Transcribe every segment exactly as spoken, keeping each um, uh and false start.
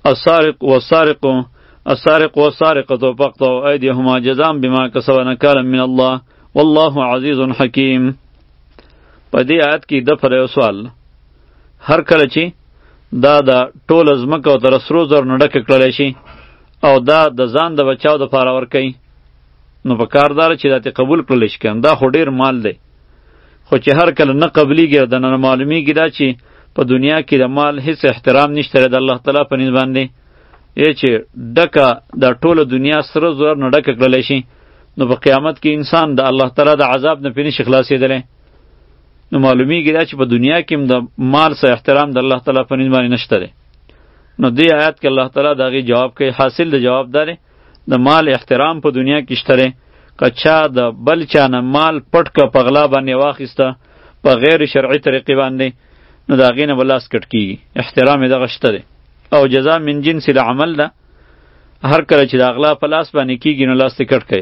السارق والسارق السارق والسارقة فاقطعوا أيديهما جزاء بما كسبا نكالا من الله والله عزیز حکیم. په دې آیت کې د پر یو سوال، هر کله چې دا د ټول ځمکه او د سرو زرو نه ډکه کړلی شي او دا د ځان د بچاو دپاره ورکوي، نو په کار داره چې دا ترې قبول کړلی شي که دا خو ډېر مال دی. خو چې هر کله نه قبلیږي او د نه معلومیږي دا چې په دنیا کې د مال هیڅ احترام نشته د الله تعالی په نسبت باندې، ای چې ډکه د ټوله دنیا سره زر نه ډکه کړلی شي، نو په قیامت کې انسان د الله تعالی د عذاب نه پرې نشي خلاصېدلی. نو معلومیږي دا چې په دنیا کې هم د مال سره احترام د الله تعالی په نسبت باندې نشته دی. نو دې آیات کې الله تعالی د هغې جواب کوي. حاصل د جواب دا دی د مال احترام په دنیا کې شته دی. که چا د بل چا نه مال پټ که په غلا باندې واخیسته په غیر شرعي طریقې باندې، نو د هغې نه به لاس کټ کېږي. احترام یې دغه شته دی. او جزا من جنس العمل ده، هر کله چې د اغلا په لاس باندې کېږي نو لاس دې کټ کوي.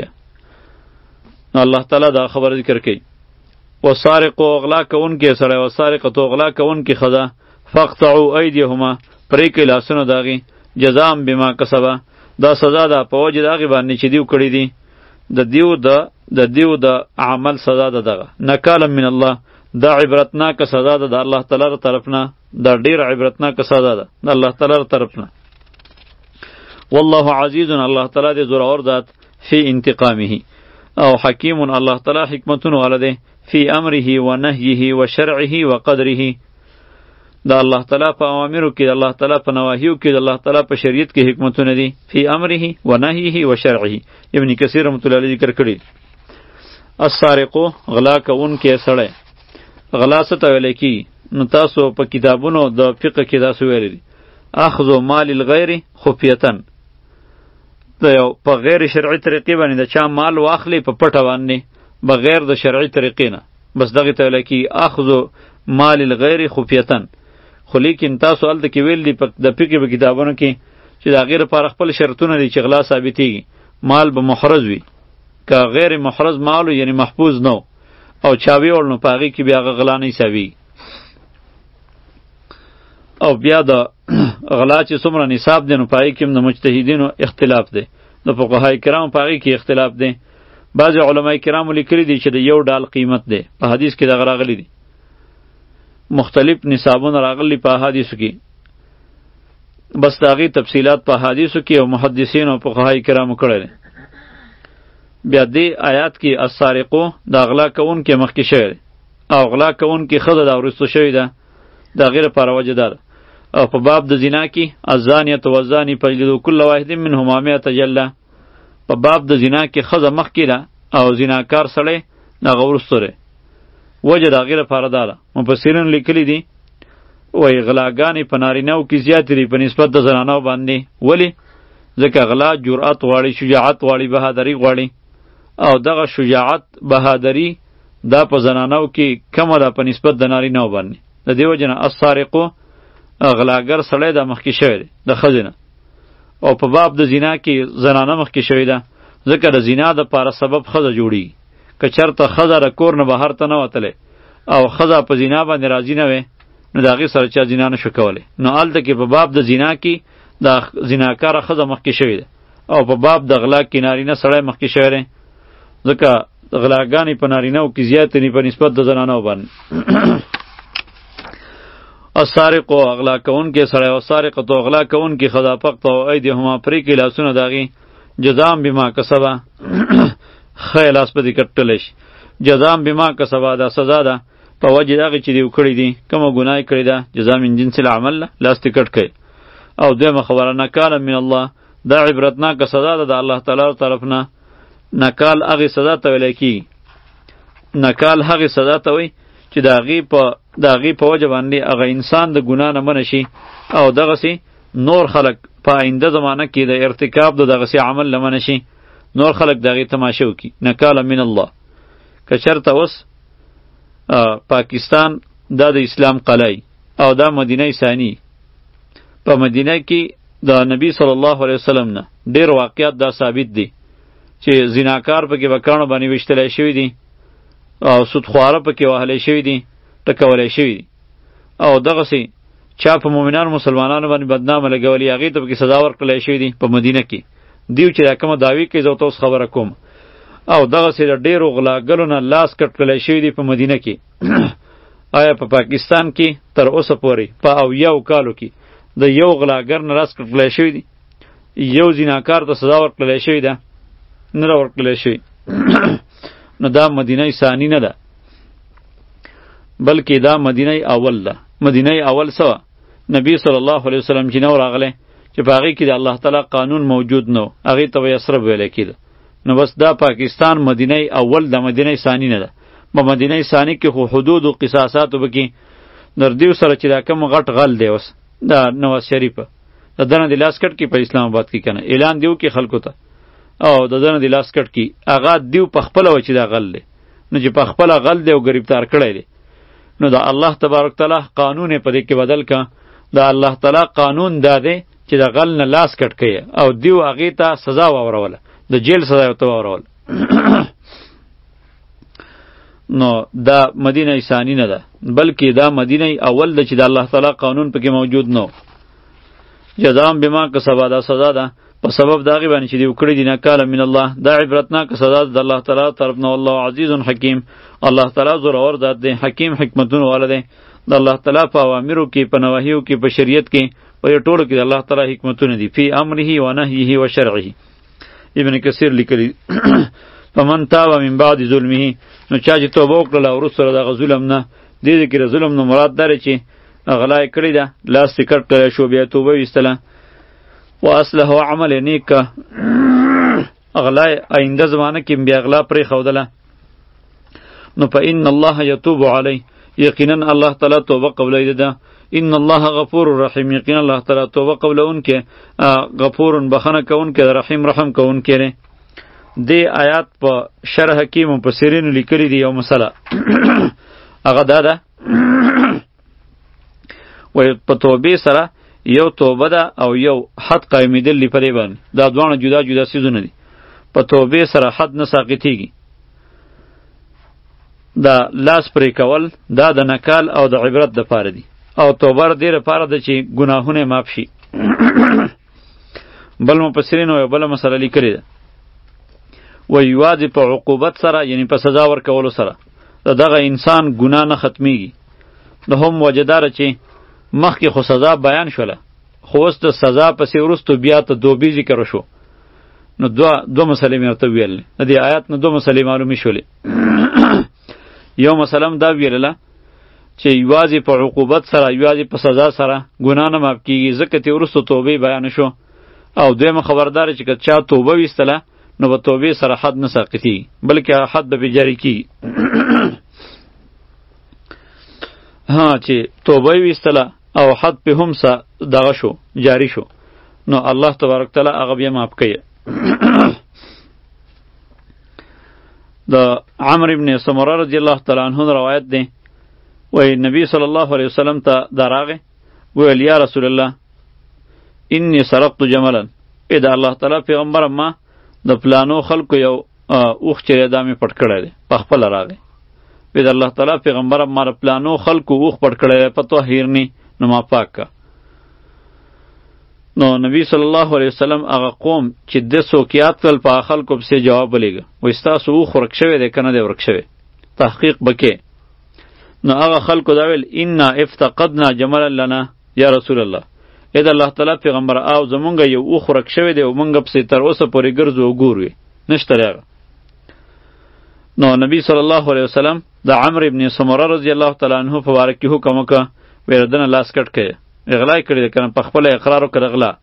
نو الله تعالی دا خبر ذکر کوي، وسارق اغلا کوونکی سړی وسارقة اغلا کوونکی ښځه فاقطعوا ایدیهما پرې کړئ لاسونه د هغې جزاء بما کسبه دا سزا ده په وجې د هغې باندې چې دیو کړي دي، د دیو د د دیو د عمل سزا ده دغه نکالا من الله، دا عبرتناکه سزا ده د الله تعالی له طرف نه، دا ډېر عبرتناکه سزا ده د الله تعالی له طرف نه. والله عزیز الله تعالی دې زورور ذات فی انتقامه او حکیم الله تعالی حکمتونه والا دی فی امره و نهیه و شرعه و قدره. د الله تعالی په اوامرو کې د الله تعالی په نواهیو کې د الله تعالی په شریعت کې حکمتونه دي. فی امره و نهیه و شرعه ابن کثیر رحمۃ اللہ علیہ ذکر کړي. السارقو غلا کوونکی سړی، غلا څه ته ویلی کېږي؟ نو تاسو په کتابونو د فقه کې داسې ویلی دي اخذ مال الغیر خفیتن، د یو په غیر شرعي طریقې باندې د چا مال واخلي په پټه باندې بغیر د شرعي طریقې نه، بس دغې ته ویلی کېږي اخذ مال الغیر خفیتن. خو لیکن تاسو هلته کې ویل دي د فقه په کتابونو کې چې د هغې لپاره خپل شرطونه دي چې غلا ثابتېږي، مال به محرز وي، که غیر محرز مالو یعنی محفوظ نو او چاوی وړ نو په هغې کې بیا هغه غلا نه حسابېږي. او بیا د غلا چې څومره نصاب دی نو په هغې کې هم د مجتهدینو اختلاف دی، د فقهای کرامو په هغې کې اختلاف دی. بعضې علمای کرامو لیکلي دي چې د یو ډال قیمت دی، په حدیث کې دغه راغلی دي، مختلف نصابونه راغلي په احادیثو کې، بس د هغې تفصیلات په احادیثو کې او محدثینو او فقهای کرامو کړی دی. بیا دې آیات کې السارقو د غلا کوونکي مخکې شوی دی او غلا کوونکي ښځه دا وروستو شوې ده، د هغې لپاره وجه دا ده. او په باب د زنا کې الزانیة والزاني فاجلدوا کل واحد منهما مئة جلده، په باب د زنا کې ښځه مخکې ده او زناکار سړی دغه وروستو دی. وجه د هغې لپاره دا ده، مفسرین لیکلي دي وایي غلاګانې په نارینهو کې زیاتې دي په نسبت د زنانو باندې. ولې؟ ځکه غلا جرأت غواړي، شجاعت غواړي، بهادري غواړي، او دغه شجاعت بهادري دا په زنانو کې کمه ده په نسبت د نارینهو باندې. د دې وجه نه السارقو غلاګر سړی دا مخکې شوی دی د ښځې نه. او په باب د زنا کې زنانه مخکې شوې ده، ځکه د زنا دپاره سبب ښځه جوړېږي. که چېرته ښځه د کور نه بهر ته نه وتلی او ښځه په زنا باندې راضي نه وی، نو د هغې سره چا زنا نه شو کولی. نو هلته کې په باب د زنا کې د زناکاره ښځه مخکې شوې ده او په باب د غلا کې نارینه سړی مخکې شوی دی، ځکه غلاګانې په نارینهو کې زیاتې دي په نسبت د زنانو باندې. السارقو اغلا کوونکی سړی والسارقة اغلا کوونکي ښځه فاقطعوا ایدیهما پرې کړئ لاسونه د هغې جزاء بما کسبه ښه لاس به دې کټلی شي. جزاء بما کسبه دا سزا ده په وجې د هغې چې دیو کړي دي، کومه ګناه یې کړې ده، جزاء من جنس العمل ده، لاس دې کټ کړئ. او دویمه خبره نکالا من الله، دا عبرتناکه سزا ده د الله تعالی طرف نه. نکال هغې سزا ته ویلی کېږي، نکال هغې سزا ته وایي چې د هغې په د هغې په وجه باندې هغه انسان د ګناه نه منع شي او دغسې نور خلک په آینده زمانه کې د ارتکاب د دغسې عمل نه منع شي، نور خلک د هغې تماشه وکړي. نکاله من الله. که چېرته اوس پاکستان دا د اسلام قلعه او دا مدینه ثانی، په مدینه کې د نبی صلی الله علیه وسلم نه ډېر واقعات دا ثابت دي چې زناکار پکې به کاڼو باندې ویشتلی شوي دي او سودخواره پکې وهلی شوي دي، ټکولی شوي دي. او دغسې چا په مؤمنانو مسلمانانو باندې بدنامه لګولي هغې ته پکې سزا ورکړلی شوي دي په مدینه کې. دیو چې دا کومه دعوی کوي زه ورته اوس خبره کوم. او دغسې د ډېرو غلاګلو نه لاس کټ کړلی شوي دي په مدینه کې. آیا په پا پاکستان کې تر اوسه پورې په اویاو کالو کې د یو غلاګر نه لاس کټ کړلی شوي دي؟ یو زیناکار ته سزا ورکړلی شوې ده؟ نه ده ورکړلی شوې. نو دا مدینه ثانی نه ده، بلکې دا مدینه اول ده. مدینه اول څه وه؟ نبی صلی الله علیه وسلم چې نو راغلی چې په هغې کې د الله تعالی قانون موجود نه و، هغې ته به یثرب ویلی کېده. نو بس دا پاکستان مدینه اول ده، مدینه ثانی نه ده. په مدینه ثانی کې خو حدود و قصاصاتو به کې در دیو سره چې دا کوم غټ غل دی اوس دا نواز شریفه د دنه د لاس کټ کې په اسلام آباد کې کنه اعلان دیو کې خلکو ته، او د دنه د لاس کټ کې هغه دیو په خپله و چې دا غل دی. نو چې په خپله غل دی او ګرفتار کړی دی، نو د الله تبارک تعالی قانون یې په دې کې بدل که. د الله تعالی قانون دا دی چې د غل نه لاس کټ کوي، او دیو هغې ته سزا واوروله، د جیل سزا یې ورته واورول. نو دا مدینه ثانی نه ده، بلکې دا مدینه اول ده چې د الله تعالی قانون پکې موجود نو. جزام بما کسبا دا سزا ده په سبب د هغې باندې چې دوی کړي دي نکاله من الله، دا عبرتناکه سزا ده د الله تعالی طرف نه. والله عزیز حکیم، الله تعالی زورور ذات دی، حکیم حکمتونه والا دی. د الله تعالی په اوامرو کې، په نواهیو کې، په شریعت کې، په یو ټولو کې د الله تعالی حکمتونه دي. فی امره و نهیه و شرعه. ابن کثیر لیکلی فمن تاب من بعد ظلمه، نو چا چې توبه وکړله وروسته له دغه ظلم نه، دې دې کې د ظلم نه مراد دا دی چې غلا یې کړې ده، لاس یې کټ کړی شو، بیا توبه ویستله، و اصلح و عمل یې نیک که، غلا یې آینده زمانه کې بیا غلا پرېښودله، نو فإن الله یتوب علیه، یقینا الله تعالی توبه قبلوي ده. ان الله غفور رحیم، یقینا الله تعالی توبه قبلونکې، غفور بخنه کوونکی، رحیم رحم کوونکی دی. دې آیات په شرح کې مفسرینو لیکلي دي یو مسله هغه دا ده وایي په توبې سره یو توبه ده او یو حد قایمېدل دي په دې باندې، دا دواړه جدا جدا څیزونه دي. په توبې سره حد نه ساقطېږي، دا لاس پرې کول دا د نکال او د عبرت دپاره دي، او توبه دې لپاره ده چې ګناهونه یې معاف شي. بل مفسرینو یو بله مسله لیکلې ده، و یوازې په عقوبت سره، یعنی په سزا ورکولو سره د دغه انسان ګناه نه ختمیږي. د هم وجداره چې مخکې خو سزا بیان شوله، خو اوس د سزا پسې وروستو بیا ته دوبی ذکر شو. نو دوه دوه مسلې مې ورته ویلې، د دې آیات نه دوه مسلې معلومې شولې. یو مسله هم دا ویلله چې یوازې په عقوبت سره، یوازې په سزا سره ګناه نه معاف کېږي، ځکه تې وروستو توبې بیان شو. او دویمه خبردار چې که چا توبه ویستله نو به توبې سره حد نه ساقطېږي، بلکې حد به پې جاري کېږي. ها چې توبه یې ویستله او حد پې هم دغه شو، جاري شو، نو الله تبارک تعالی هغه بیا معاف کوي. د عمرو بن سمره رضی الله تعالی عنه روایت دی، وایي نبی صلی الله علیه وسلم ته دا راغی، ویل یا رسول الله انی سرقت جملا، ای د الله تعالی پیغمبره ما د پلانو خلکو یو اوښ چې دی دا مې پټ کړی دی. په خپله راغی، وی د الله تعالی پیغمبره ما د پلانو خلکو اوښ پټ کړی دی، په طهیرني، نو ما پاک که. نو نبی صلی الله علیه وسلم هغه قوم چې د سوکیات کړل په هغه خلکو پسې جواب ولیږه، وایي ستاسو اوښ ورک شوی دی که نه دی ورک شوی، تحقیق به کې. نو هغه خلکو دا ویل انا افتقدنا جملا لنا یا رسول الله، ای د الله تعالی پیغمبر او زمونږ یو اوښ ورک شوی دی او مونږ پسې تر اوسه پورې ګرځو او ګورو نشته دی هغه. نو نبی صلی الله علیه وسلم د عمرو ابن سمره رضی الله تعالی عنه په باره کې حکم وکړه، ویل دنه لاس کټ کړئ، غلا یې کړې ده که نه، په خپله اقرار وکړه د غلا.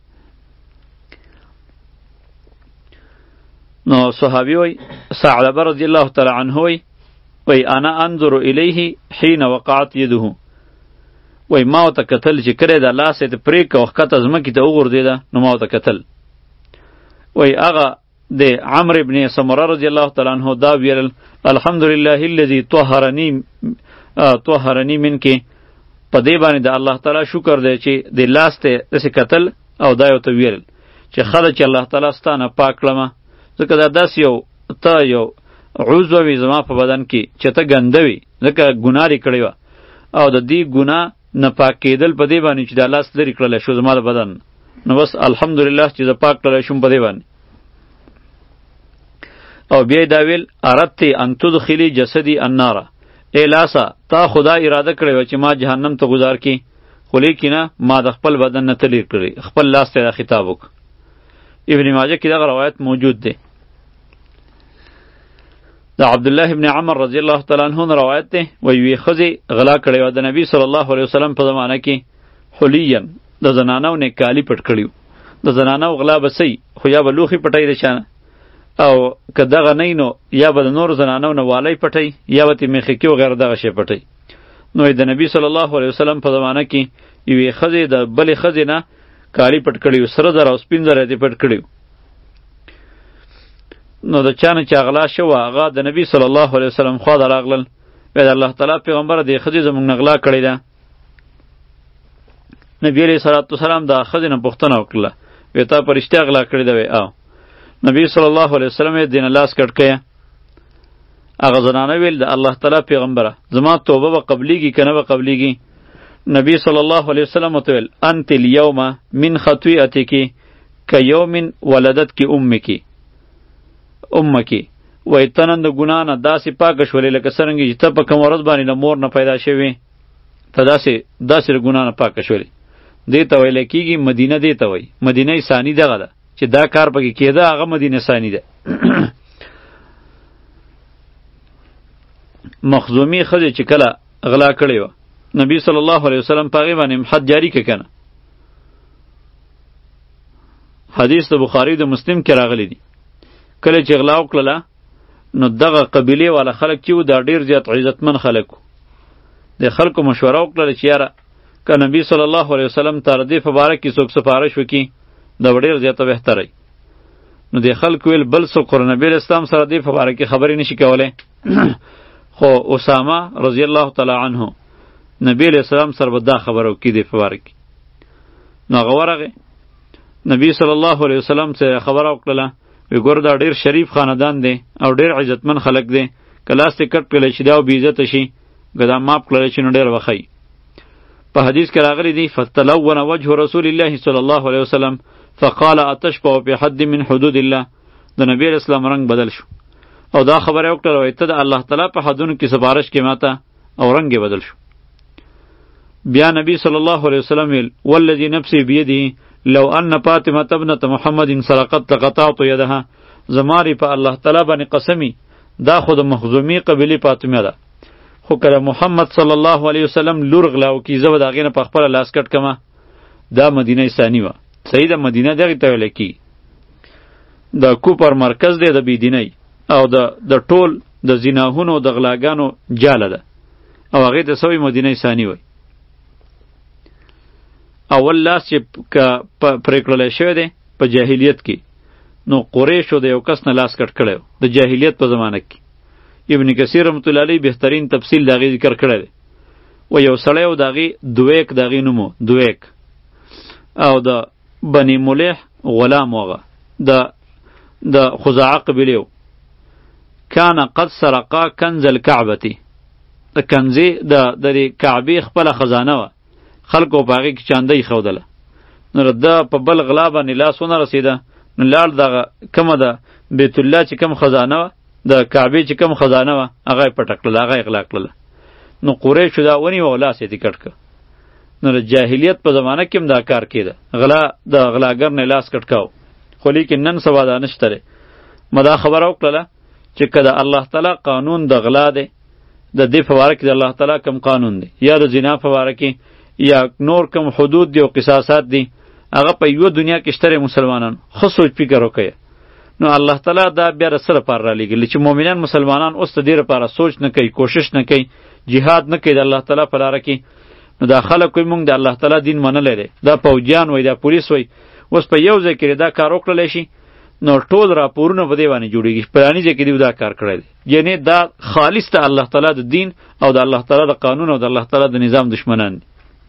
نو صحابي وایي ثعلبه رضی الله تعالی عنه وایي وایي انا انظر الیه حین وقعت یده، وایي ما ورته کتل چې کړی ده لاس یې ته پرې کړه او ښکته ځمکې ته وغورځېده، نو ما ورته کتل. وایي هغه د عمرو ابن سمره رضی الله تعالی عنه دا ویل الحمدلله الذي طهرني طهرني منک، په دې باندې د الله تعالی شکر دی چې د لاس ته داسې کتل او دا یې ورته ویل چې ښه ده چې الله تعالی ستا نه پاک کړمه، ځکه دا داسې یو ته یو عضو وي زما په بدن کې چې ته ګنده وي، ځکه ګناه دې کړې وه، او د دې ګناه نه پاک کېدل په دې باندې چې دا لاس لرې کړلی شو زما د بدن، نو بس الحمدلله چې زه پاک کړلی شوم په دې باندې. او بیا دا ویل اردت ان تدخلی جسدی النار، ای لاسه تا خدا اراده کړې وه چې ما جهنم ته گذار کی، خو لیکنه ما د خپل بدن نه ته لرې کړی، خپل لاس ته دا خطاب وکړ. ابن ماجه کې دغه روایت موجود دی. د عبدالله ابن عمر رضی الله تعالی عنہ روایت دی، وی وی ښځې غلا کړی وه د نبی صلی الله علیه وسلم په زمانه کې، حلیا د زنانو نه کالی پټ کړي، د زنانو غلا به صحیح، خو یا به لوښي پټی د چانه، او که دغه نه نو یا به د نور زنانو نه والی پټی، یا به تې میخکي وغیره دغه شی پټی. نو د نبی صلی الله علیه وسلم په زمانه کې یوې ښځې د بلې ښځې نه کالی پټ کړي وو، سره زر او سپین زر یې پټ کړي وو. نو د چا نه چې غلا شوه هغه د نبی صلی الله علیه وسلم خوا ته راغلل، وایي د الله تعالی پیغمبره دې ښځې زموږ نه غلا کړې ده. نبی علیه صلات وسلام د ښځې نه پوښتنه وکړله، وایي تا په رښتیا غلا کړې ده؟ وایي او. نبی صلی الله علیه وسلم یې دې نه لاس کټ کړی. هغه زنانه ویل د الله تعالی پیغمبره زما توبه به قبلیږي که نه به قبلیږي؟ نبی صلی الله علیه وسلم ورته ویل انت الیوم من خطیئتک کیوم ولدتک امک امک، وایي ته نن د ګناه نه داسې پاکه شولې لکه څرنګه چې ته په کوم ورځ باندې د مور نه پیدا شوې، ته داسې داسې د ګناه نه پاکه شولې. دې ته ویل کېږي مدینه، دې ته وایي مدینه ثانی دغه ده چې دا کار پکې کېده، هغه مدینه ثانی ده. مخزومی ښځې چې کله غلا کړې وه نبی صلی الله علیه وسلم په هغې باندې حد جاري که که نه. حدیث د بخاري د مسلم کې راغلی دی. کله چې غلا وکړله نو دغه قبیلې والا خلک چې وو دا ډېر زیات عزتمن خلک وو. د خلکو مشوره وکړله چې یاره که نبی صلی الله علیه وسلم ته د دې په باره کې څوک سفارش وکړي دا به ډېر زیاته بهتره. نو د خلکو ویل بل څوک خو نبی علیه السلام سره دې په باره کې خبرې نشي کولی. خو اسامه رضی الله تعالی عنه نبی علیه السلام سره به دا خبره وکړي دې په باره کې. نو هغه ورغی نبی صلی الله علیه وسلم سره خبره وکړله، وی ګور دا ډیر شریف خاندان دی او ډیر عزتمن خلک دی، که لاس یې کټ کړلی چې دا بې عزته شي که دا ماپ کړلی شي نو ډېر وښیي. په حدیث کې راغلی دی فتلون وجه رسول الله صلی الله علیه وسلم فقال اتشبع بحد من حدود الله، د نبی علیه السلام رنګ بدل شو او دا خبره یې وکړله وایي ته د الله تعالی په حدونو کې سفارش کې ماته، او رنګ یې بدل شو. بیا نبی صلی الله علیه وسلم ویل والذي نفسی بیده لو ان فاطمه ابنه محمد سرقت لقطعت یدها، زماری په الله تعالی باندې قسمی دا خود مخزومی قبیله فاطمه ده، خو کله محمد صلی الله علیه وسلم لور غلاو کی زو دا غینه په خپل لاس کټ کما. دا مدینه ثانی و، صحیح ده مدینه دغه ته ویل کی د کوپر مرکز دی د بيدینی او د د ټول د زناهونو د غلاګانو جاله ده، او هغه د سوی مدینه ثانی وای. اول لاس چې پریکړل شوی دی په جاهلیت کې، نو قریشو د یو کس نه لاس کټ کړو د جاهلیت په زمانه کې. ابن کثیر رحمت الله علیه بهترین تفصیل داغه ذکر کړی دی. و یو سړی و داغي دویک داغي نومو دویک او د بنی ملیح غلام وغه د د خزاعه قبیله کان قد سرقا کنز الكعبه، د کنزی د د کعبه خپل خزانه و، خلکو باغی کې چاندې خودله. نو د په بل غلا باندې لاسونه رسیده، نو لال دغه کومه ده بیت الله چې کوم خزانه و د کعبه چې کوم خزانه و هغه پټکړه هغه اغلا کړله. نو قریش دا ونی و لاس یې کټ ک. نو د جاهلیت په زمانه کې هم دا کار کیده، غلا د غلاګر نه لاس کټکاو. خو لیکن نن سبا دا نشته. مدا خبره وکړه چې کله الله تعالی قانون د غلا دی د دې فواره کې د الله تعالی کوم قانون دی یا د زنا فواره کې یا نور کوم حدود دی او قصاصات دی، هغه په یو دنیا کې شته مسلمانان خو سوچ فکر وکړي. نو الله تعالی دا بیا سره پر را لګل چې مؤمنان مسلمانان اوس د دې لپاره سوچ نه کوي، کوشش نه کوي، jihad نه کوي د الله تعالی په لار کې. نو دا خلک کوي مونږ د الله تعالی دین منلې ده، دا پوجان وای دا پولیس وای، اوس په یو ځای کې دا کار وکړل شي نو ټول راپورونه په دی باندې جوړیږي پرانی ځای کې دی دا کار کړی دی. یعنی دا خالص ته الله تعالی د دین او د الله تعالی د قانون او د الله تعالی د نظام دشمنان دي.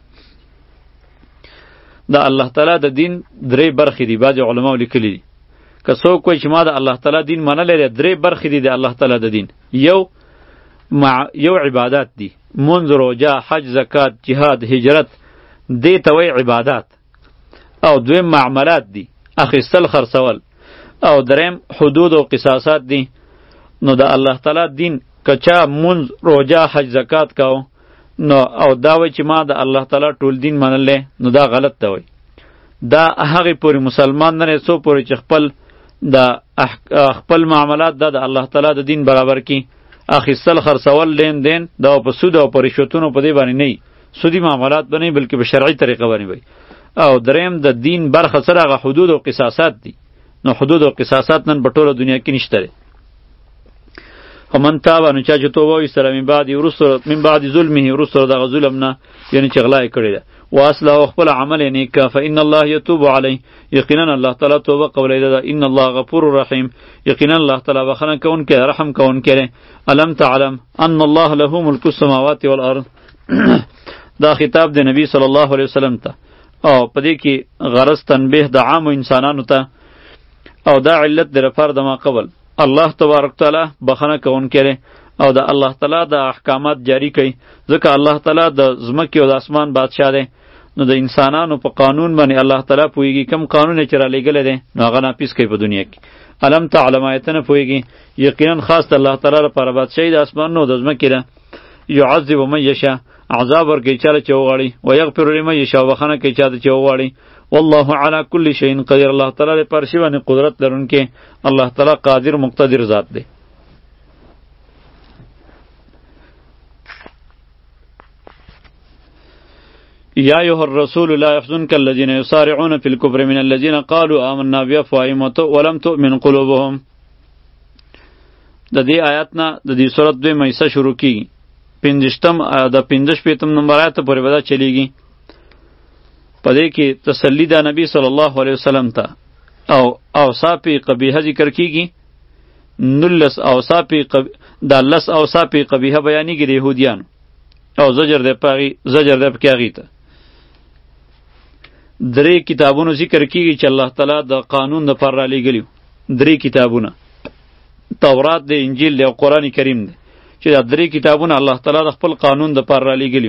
دا الله تعالی د دین درې برخې دي، بعض علماء لیکلي دي. که څوک کوی چې ما د الله تعالی دین منلې درې برخې دي د الله تعالی د دین. یو یو عبادات دی، منځ، روژه، حج، زکات، جهاد، هجرت، دې ته وایي عبادات. او دویم معاملات دی، اخیستل، خرڅول. او دریم حدود او قصاصات دی. نو د الله تعالی دین کچا منځ، روژه، حج، زکات کاو نو او دا وایي چې ما د الله تعالی ټول دین منلی، نو دا غلط ته وایي. دا هغې پورې مسلمان نه دی څو پورې چې خپل د خپل معاملات دا د الله تعالی د دین برابر کی. اخیستل، خرڅول، لین دین دا په سود او په رشوتونو په دې باندې نه وي، سودی معاملات به نه وي بلکې په شرعي طریقه باندې وي. او دریم د دین برخه سره هغه حدود او قصاصات دي. نو حدود او قصاصات نن په ټوله دنیا کې نشته دی. ومن تاب، نو چا چې توبه وایستله من بعد وروسته من بعد ظلمه، وروسته دغه ظلم نه یعنې چې غلا یې کړې ده، واصلح خپل عمل یې نیک که، فإن الله یتوب علیه، یقینا الله تعالی توبه قبولی ده. ان الله غفور رحیم، یقینا الله تعالی بخښنه کوونکی رحم کوونکی دی. الم تعلم ان الله له ملک السماوات والارض دا خطاب د نبی صلی الله علیه وسلم ته، او په دې کې غرض تنبیه د عامو انسانانو ته، او دا علت د لپاره د ما قبل الله تبارک تعالی بخښنه کوونکی دی او د الله تعالی د احکامات جاری کوي، ځکه الله تعالی د ځمکې او د اسمان بادشاه دی. نو د انسانانو په قانون باندې الله تعالی پوهیږي، کم قانون یې چې رالیږلی دی نو هغه ناپیس کوي په دنیا کې. الم تعلم آیته نه پوهیږي، یقینا خاص د الله تعالی لپاره بادشاهي د اسمانونو او د ځمکې ده. یعذب من یشاء، عذاب ورکوي چاله چې وغواړي، ویغفر لمن یشاء، بخښنه کوي چاته چې وغواړي. والله علی کل شیء قدیر، الله تعالی د پر شي باندې قدرت لرونکی، الله تعالی قادر مقتدر ذات دی. یا ایها الرسول لا يحزنك الذين يسارعون في الكفر من الذين قالوا آمنا بأفواههم ولم تؤمن قلوبهم. د دې آیات نه د دې سورۃ دوی مېسه شروع کیږي، پنځشتم د پنځه شپېتم نمبر آیت پورې به دا چلیږي. په دې کې تسلی د نبی صلی الله علیه وسلم ته او اوصاف قبیحه ذکر کیږي. نلس اوصاف قب... دا لس اوصاف قبیحه بیانېږي د یهودیانو، او زجر دی پاغي زجر دی پکې هغې ته. درې کتابونو ذکر کیږي چې الله تعالی د قانون دپاره رالیږلي، درې کتابونه، تورات دی، انجیل دی او قرآن کریم دی، چې دا درې کتابونه الله تعالی د خپل قانون دپاره رالیږلي.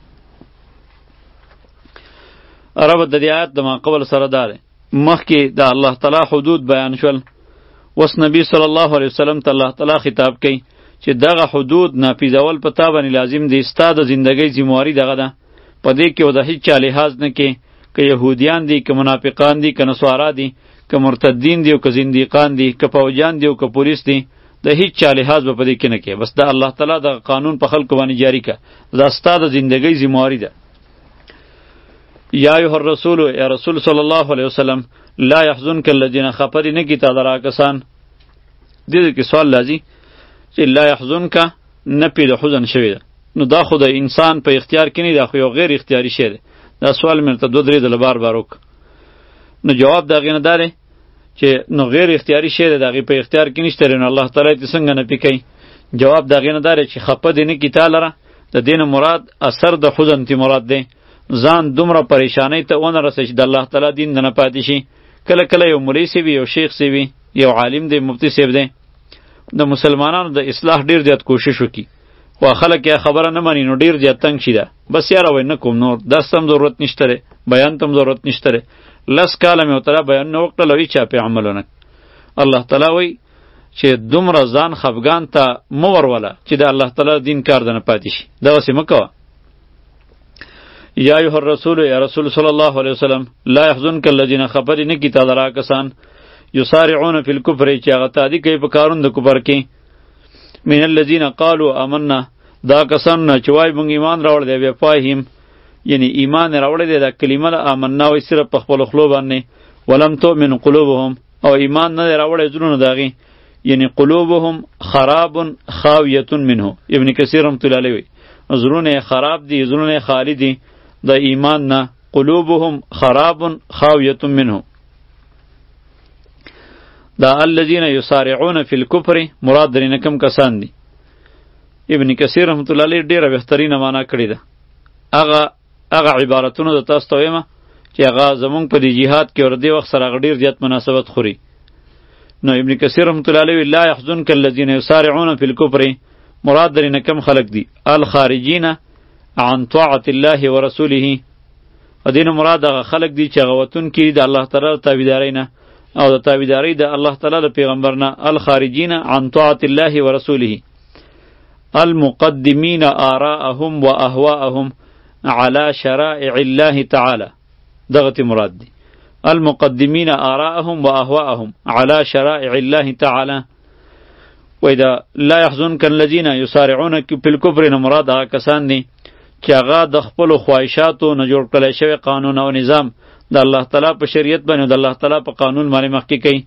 ربط د دې آیت د ماقبل سره دا دی، مخکې د الله تعالی حدود بیان شول، اوس نبی صلی الله علیه وسلم ته الله تعالی خطاب کوي چې دغه حدود نافذول په تا باندې لازم دی، ستا د زندګۍ ذمهواري دغه ده. په دې کې و د هیڅ چا لحاظ نه کې، که یهودیان دي، که منافقان دي، که نصارا دي، که مرتدین دي او که زندیقان دي، که پوجان دي او که پولیس دي، د هیڅ چا لحاظ به په دې کې نه کې. بس د الله تعالی د قانون په خلکو باندې جاری که، دا ستا د زندګۍ ذمهواري ده. یا ایها الرسول، یا رسول صلی الله علیه وسلم، لا یحزنک الذین، خفه دې نه کړي تا دغه کسان. دې کې سوال لازم چې لا یحزنک نفی د حزن شوی ده، نو دا خو د انسان په اختیار کې نه، دا خو یو غیر اختیاري شی دی. دا سوال مې ورته دوه درې ځله بار بار وکړ، نو جواب د هغې نه دا دی چې نو غیر اختیاري شی دی، د هغې په اختیار کې نشته دی، نو الله تعالی دې څنګه نفي کوي؟ جواب د هغې نه دا دی چې خفه دې نه کړي تا لره، د دې نه مراد اثر د حزن تی مراد دی. ځان دومره پریشانۍ ته ونه رسوي چې د الله تعالی دین نه پاتې شي. کله کله یو مولوي سی وي، یو شیخ سی وي، یو عالم دی، مفتی صاحب دی، د مسلمانانو د اصلاح ډیر زیات کوشش وکړي، خو خلک یې خبره نه مني، نو ډیر زیات تنګ شي. ده بس یاره وای نه کوم، نور درس ته هم ضرورت نشته دی، بیان ته هم ضرورت نشته دی. لس کاله مې ورته بیان نه وکړل او هېچ چا پې عمل ونه. الله تعالی وایي چې دومره ځان خفګان ته مه وروله چې د الله تعالی دین کار دنه پاتې شي، دغسې مه کوه. یا ایها الرسول، یا رسول صلی الله علیه وسلم، لا یحزنک الذین، خفه دې نه کړي تا دغه کسان، یسارعون فی الکفر، چې هغه تادي کوي په کارونو د کفر کې، من الذین قالوا آمنا، دا کسان نه چې وایي موږ ایمان راوړی دی، بفواهیم، یعنی ایمان یې راوړی دی، دا کلمه د آمنا وایي صرف په خپلو خولو باندې، ولم تؤمن قلوبهم، او ایمان نه دی راوړی زړونه د هغې، یعنی قلوبهم خراب خاویة منه. ابن کثیر رحمة الله علیه وایي زړونه یې خراب دي، زړونه یې خالی دي د ایمان نه، قلوبهم خراب خاویة منه. دا الذین یسارعون فی الکفر مراد درې نه کم کسان دي. ابن کثیر رحمت الله علیه ډیره بهترینه معنا کړې ده. هغه هغه عبارتونه د تاسو ته ویمه چې هغه زمونږ په دې جهاد کې ور دې وخت سره هغه ډیر زیات مناسبت خوري. نو ابن کثیر رحمت الله علیه لا یحزنک الذین یسارعون فی الکفر مراد درینه کم خلق دی الخارجین عن طاعت الله ورسوله ادینه مراد هغه خلق دی چې هغه وتون کړي د الله تعالی تابعداري نه او د تابعداري د الله تعالی د پیغمبر نه الخارجین عن طاعت الله ورسوله المقدمین آراءهم واهواءهم على شرائع الله تعالی دغه مراد دی المقدمین آراءهم واهواءهم على شرائع الله تعالی وإذا لا يحزنك الذين يسارعون في الكفر نه مراد هغه کسان دي چې هغه د خپلو خواهشاتو نه جوړ کړی شوی قانون او نظام د الله تعالی په شریعت باندې د الله تعالی په قانون باندې مخکې کوي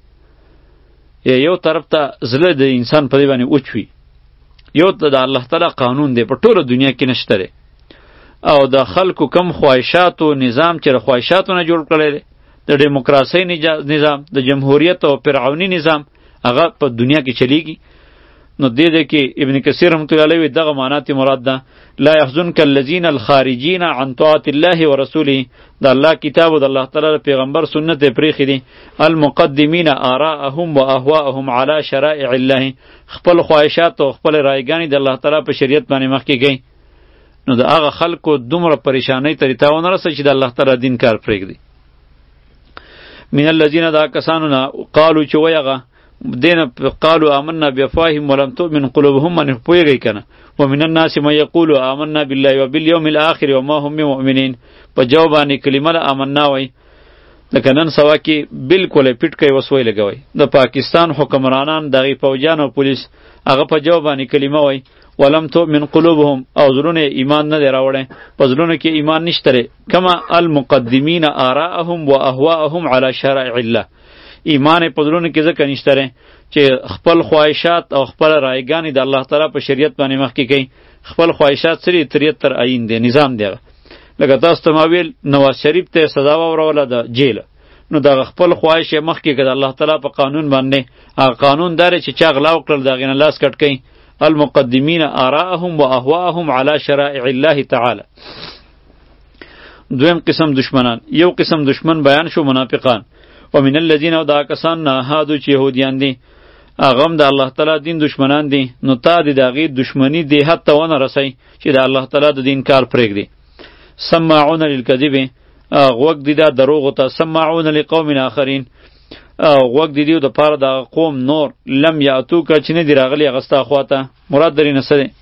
یو طرف ته زړه د انسان په دې باندې اوچ وي یو ته د الله تعالی قانون دی په ټوله دنیا کې نشته دی او د خلکو کم خواهشاتو نظام چې د خواهشاتو نه جوړ کړی دی د ډیموکراسۍ نظام د جمهوریت او فرعوني نظام هغه په دنیا کې چلیږي نو دې دې کې ابن کثیر رحمۃ اللہ علیہ دغه معنی ته مراد ده لا يحزنك الذين الخارجين عن طاعت الله ورسوله د الله کتاب او د الله تعالی پیغمبر سنت پریخي دي المقدمین آراءهم واهواءهم على شرائع الله خپل خواهشات او خپل رایګانی د الله تعالی په شریعت باندې مخکې گئی نو د هغه خلکو دومره پریشانی ته ریتاونه رسي چې د الله تعالی دین کار پرېږدي من الذين دا کسانو نه قالو چې ویغه دین قالوا آمنا بافواههم ولم تؤمن قلوبهم من پویږي کنه ومن الناس من يقول آمنا بالله وباليوم الاخر وما هم بمؤمنين په جوابانی کلمه آمنا وای لکه نن سوا کې بالکل پټ کوي وسوي لګوي د پاکستان حکمرانان دغه فوجان او پولیس هغه په جوابانی کلمه وای ولم تؤمن قلوبهم او زلونه ایمان نه راوړي په زلونه کې ایمان نشته کما المقدمین آراءهم واهواءهم على شرائع الله ایمان په زلونه کې ځکه نشته چې خپل خواهشات او خپل رایګانی د الله تعالی په شریعت باندې مخکې کوي خپل خواهشات سری تریت تر عین دی نظام دی لکه تاسو ته ماویل نواز شریف ته سزا وروله د جیل نو د خپل خواهش مخکې کړه الله تعالی په قانون باندې هغه قانون دار چې چا غلا وکړل دغه نه لاس کټ کوي المقدمین آراءهم واهواءهم على شرائع الله تعالی دویم قسم دشمنان یو قسم دشمن بیان شو منافقان ومن الذين دا کسان نه هادو چې يهوديان دي اغم د الله تعالی دین دشمنان دي نو تا د دغه دشمنی دی حتی ونه رسي چې د الله تعالی د دین کار پرېږدي سماعون للكذب غوږ دی دا دروغ ته سماعون لقوم اخرین غوږ دی دی د پاره د قوم نور لم یاتو کا چې نه دی راغلی غستا خواته مراد درې نه سره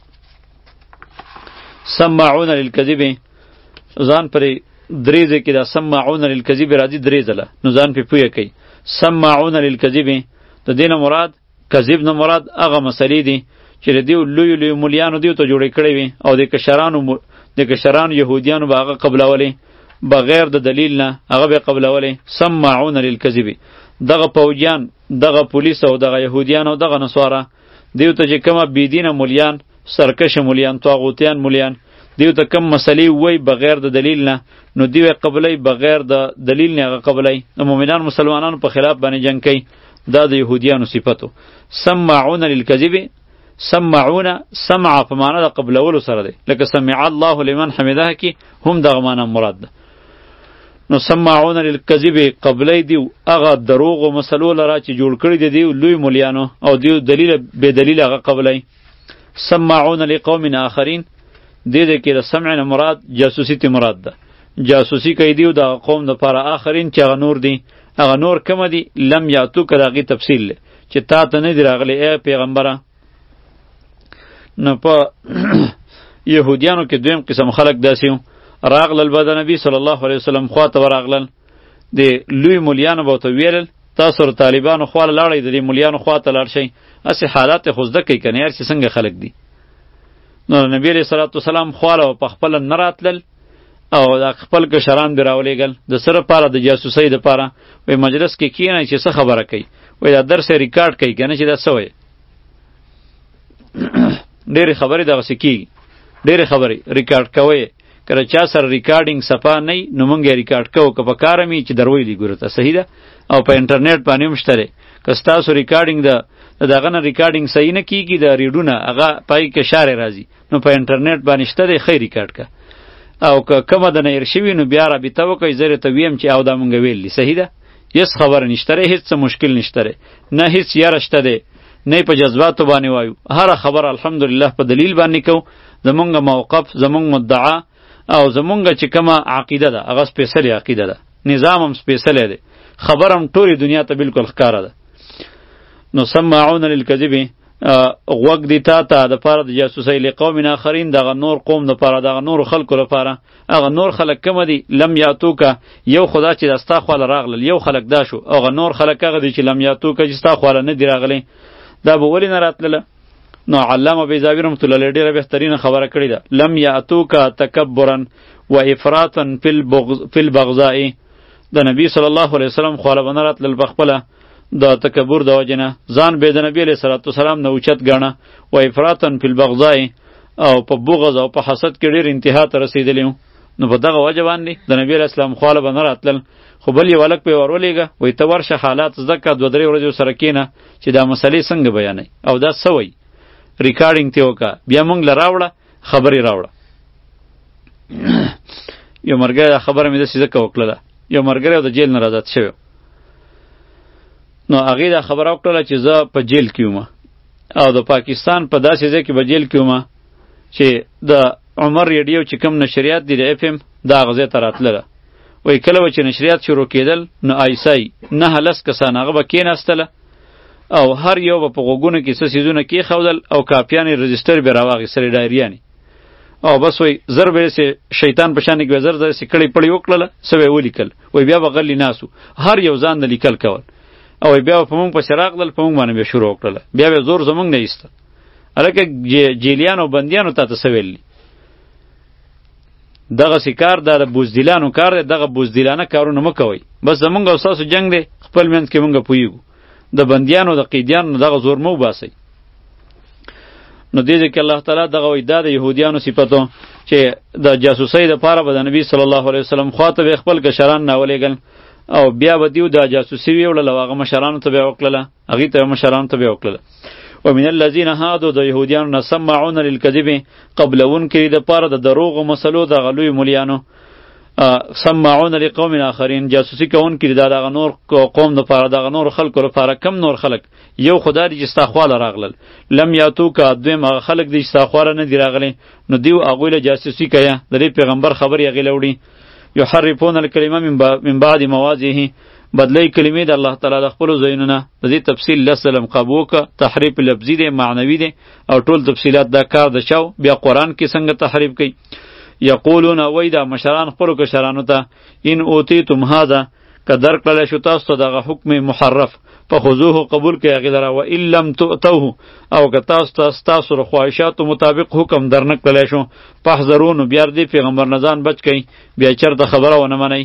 سماعون للكذب ځان پرې درې ځکه دا سماعون للكذب راځي درې ځله نو ځان په پوهه کوي سماعون للكذب د دینه مراد کذب نه مراد هغه مسلې دي چې دیو لوی لوی مولیانو دیو ته جوړې کړې وي او د کشرانو د کشرانو يهوديانو به هغه قبلولې بغیر د دلیل نه هغه به قبلولې سماعون للكذب دغه پوجان دغه پولیس او دغه يهوديان او دغه نصارا دیو ته چې کومه بيدینه مولیان سرکش مولیان طاغوتیان مولیان دیو ته کم مسلې وای بغیر د دلیل نه نو دیو قبلې بغیر د دلیل نه هغه قبلې د مؤمنان مسلمانانو په خلاف باندې جنگ کوي دا د يهوديانو صفاتو سماعون للكذب سماعون سمع په معنا د قبلولو سره دی لکه سمع الله لمن حمده کی هم دغه معنا مراد ده نو سماعون للكذب قبلې دی هغه دروغ او مسلو لرا چې جوړ کړی دی دی لوی مولیانو او دی دلیل به دلیل هغه قبلې سماعون لقوم اخرین دې دې کې د سمع نه مراد جاسوسی ته مراد ده جاسوسی کوي دی د قوم د لپاره اخرین چې هغه نور دی هغه نور کوم دی لم یاتو کراغي تفصیل له چې تا ته نه دی راغلی ای پیغمبره نو په يهوديانو کې دویم قسم خلق داسیو راغلل به د نبی صلی الله علیه وسلم خواته ورغلل د لوی مولیانو به ته ویل تاسو ر طالبانو خواله لاړی د مولیانو خواته لاړ شئ اسی حالات خوزده کوي کنه هر څنګه خلق دي نو نبی علیہ الصلوۃ والسلام خواله په خپل نراتل او د خپل کشران به راولېګل د سره پاره د جاسوسۍ د پاره وای مجلس کې کینای چې څه خبره کوي وای دا درس ریکارډ کوي کنه چې دا څه وای ډېرې خبرې دغه سکی ډېرې خبرې ریکارډ کوي کله چا سره ریکارډینګ صفه نه نو مونږ یې ریکارډ کوو که په کاره می چې درویلی ګوره ته صحیح ده او په انټرنیټ باندې هم شته که ستاسو ریکارډینګ د دغه نه ریکارډینګ صحیح نه کیږي د ریډونه هغه پای کې شارې راځي نو په انټرنیټ باندې شته دی خیر ریکارډ کا او که کومه د نه هېر شوي نو بیا رابطه وکړئ زه درته ویم چې او دا مونږ ویل دي صحیح ده هېڅ خبره نشته دی هېڅ څه مشکل نشته دی نه هېڅ یاره شته دی نه په جذباتو باندې وایو. هر خبر الحمدلله په دلیل باندې کو. زمونږ موقف، زمونږ مدعا او زمونږ چې کومه عقیده ده هغه سپیڅلې عقیده ده، نظام هم سپیڅلی دی، خبر هم ټولې دنیا ته بالکل ښکاره ده. نو سماعون للکذب، غوږ دی تا ته د پاره د جاسوسۍ لقوم آخرین، دغه نور قوم د پاره، دغه نور خلکو لپاره. هغه نور خلک کوم دي؟ لم یاتوکه، یو خدا چې دستا خواله راغلل، یو خلک دا شو. هغه نور خلک هغه دي چې لم یاتوکه چې ستا خواله نه دی راغلی. دا به ولې نه راتلله؟ نو علامه بیضاوی رحمت الله علیه ډیره بهترینه خبره کړې ده. لم یاتوکه تکبرا و افراطا فی البغضاء، د نبی صلی الله علیه وسلم خواله به نه راتلل پخپله د تکبر د وجه نه، ځان به د نبی علیه صلوات والسلام نه اوچت ګاڼه، و افراطا فی البغضاء، او په بغض او په حسد کې ډېر انتها ته رسېدلی وو. نو په دغه وجه باندې د نبی علیه السلام خواله به نه راتلل. خو بل یو هلک پې ورولېږه، وایي ته ورشه حالات زده کړه، دوه درې ورځې ورسره کښېنه چې دا مسلې څنګه بیانوي او دا څه وایي، ریکارډینګ ترې وکړه، بیا موږ له راوړه خبرې راوړه. یو ملګری دا خبره مې داسې ځکه وکړله، یو ملګری د جیل نه رازاد شوی، نو هغې دا خبره وکړله چې زه په جیل کې وم او د پاکستان په داسې ځای کې به جیل کې وم چې د عمر ریډیو چې کوم نشریات دي د اف ام دا هغه ځای ته راتلله. وایي کله به چې نشریات شروع کېدل نو ایسای نهه لس کسان هغه به کېناستله او هر یو به په غوږونو کې څه څیزونه کېښودل او کاپیان یې رجسټر به یې راواخېستلې ډایریانې، او بس وایي زر به یې شیطان په شانې کې به زر داسې کړی پړی وکړله، څه به یې ولیکل. وایي بیا به غلي ناست وو، هر یو ځان د لیکل کول، او بیا په مونږ پسې راغلل، په مونږ باندې بیا شروع وکړله، بیا به زور زمونږ نه ایسته. هلکه جیلیانو بندیانو تا ته څه ویلي؟ دغسې کار دا د بوزدلانو کار دی، دغه بوزدلانه کارونه مه کوئ. بس زمونږ او ستاسو جنګ دی، خپل منځ کې مونږ پوهېږو. د بندیانو د قیدیانو دغه زور مه وباسئ. نو دې ځای کې الله تعالی دغه وایي دا د یهودیانو صفتو چې د جاسوسۍ دپاره به د نبي صلی الله علیه وسلم خواته به خپل کشران راولېږل او بیا به دیو دا جاسوسي ویوړله او هغه مشرانو ته به یې وکړله، هغې ته مشرانو ته به یې وکړله. ومن الذین هادو د یهودیانو نه سماعون للکذب، قبلونکي د پاره د دروغو مسلو د هغه لوی مولیانو، سماعون لقوم آخرین، جاسوسي کوونکي د دغه نور قوم دپاره، دغه نور خلکو لپاره. کم نور خلک؟ یو خدا دی چې ستا خواله راغلل، لم یاتوکه، دویم هغه خلک دی چې ستا خواله نه دي راغلی، نو دیو هغوی له جاسوسي کوه، د دې پیغمبر خبرې هغې له وړي. یحرفون الکلمه من بعد مواضعه، بدلی کلمې د الله تعالی د خپلو ځایونو نه. د دې تفصیل لس ځله مقابو وکړه، تحریف لفظي دی، معنوي دی، او ټول تفصیلات دا کار د چاو. بیا قرآن کې څنګه تحریف کوي؟ یقولون، وای دا مشران خپلو کشرانو ته، ان اوتیتم هذا، که درکړلی شو تاسو ته دغه حکم محرف، فخذوه، قبول کړئ هغې لره، و ان لم تؤتوه، او که تاسو ته ستاسو د خواهشاتو مطابق حکم درنه کړلی شو، فاحذروا، نو بیا دې پیغمبر نه ځان بچ کړئ، بیا چېرته خبره ونه منئ.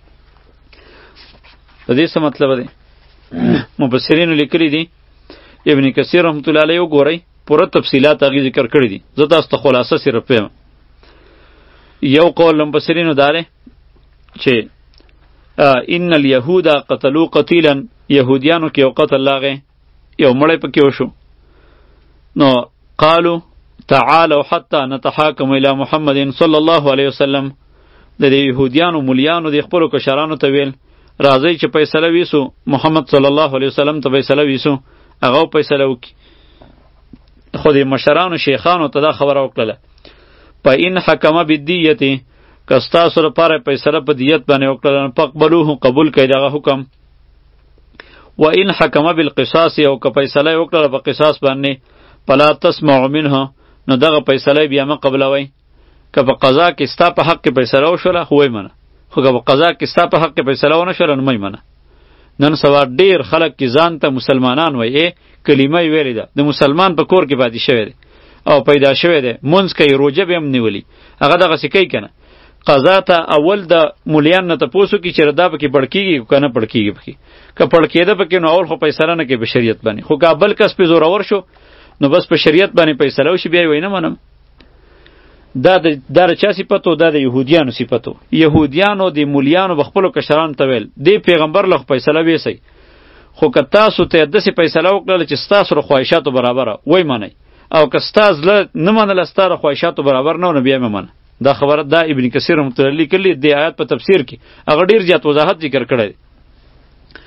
د دې څه مطلب دی؟ مفسرینو لیکلي دي، ابن کثیر رحمت الله علیه وګورئ، پوره تفصیلات هغې ذکر کړي دي، زه تاسو ته خلاصه صرف وایم. یو قول مفسرینو دا دی چې ان الیهود قتلوا قتیلا، یهودیانو کې یو قتل لاغې، یو مړی پکې وشو. نو قالو تعالوا حتی نتحاکم الی محمد صلی الله علیه وسلم، د دې یهودیانو مولیانو د خپلو کشرانو ته ویل راځئ چې فیصله ویسو، محمد صلی الله علیه وسلم ته فیصله ویسو، هغه فیصله وکړي. خو د مشرانو شیخانو ته دا خبره وکړله، په ان حکم بالدیة، که ستاسو لپاره فیصله په دیت باندې وکړله، فاقبلوه، قبول کړئ دغه حکم. و ان حکم بالقصاص، او که فیصله یې وکړله په قصاص باندې، فلا تسمعوا منه، نو دغه فیصله بیا مه قبلوئ. که په قضا کې ستا په حق کې فیصله وشوله خو ویې منه، خو که په قضا کې ستا په حق کې فیصله ونه شوله نو مه یې منه. نن سبا ډېر خلک چې ځان ته مسلمانان وایي، کلمه یې ویلې ده، د مسلمان په کور کې پاتې شوی دی او پیدا شوی دی، مونځ کوي، روژه به هم نیولي، هغه دغسې کوي که نه. قضا ته اول د مولیان نه تپوس وکړي چې دا پکې پړ کېږي که نه پړ کېږي پکې. که پړ کېده پکې نو اول خو فیصله نه کوي په شریعت باندې، خو که بل کس پې زورور شو نو بس په شریعت باندې فیصله وشي، بیا یې وایي نه منم. دا د دا د چا صفتو؟ دا د یهودیانو صفتو. یهودیانو د مولیانو به خپلو کشرانو ته ویل دې پیغمبر له فیصله ویسئ، خو که تاسو ته داسې فیصله وکړله چې ستاسو د خواهشاتو برابره، وایي منئ، او که ستا زړه نه منله ستا د خواهشاتو برابر نه و نو بیا مې منه. دا خبره دا ابن کثیر رحمت الله علیه لیکلي دې آیات په تفسیر کې، هغه ډېر زیات وضاحت ذکر کړی دی.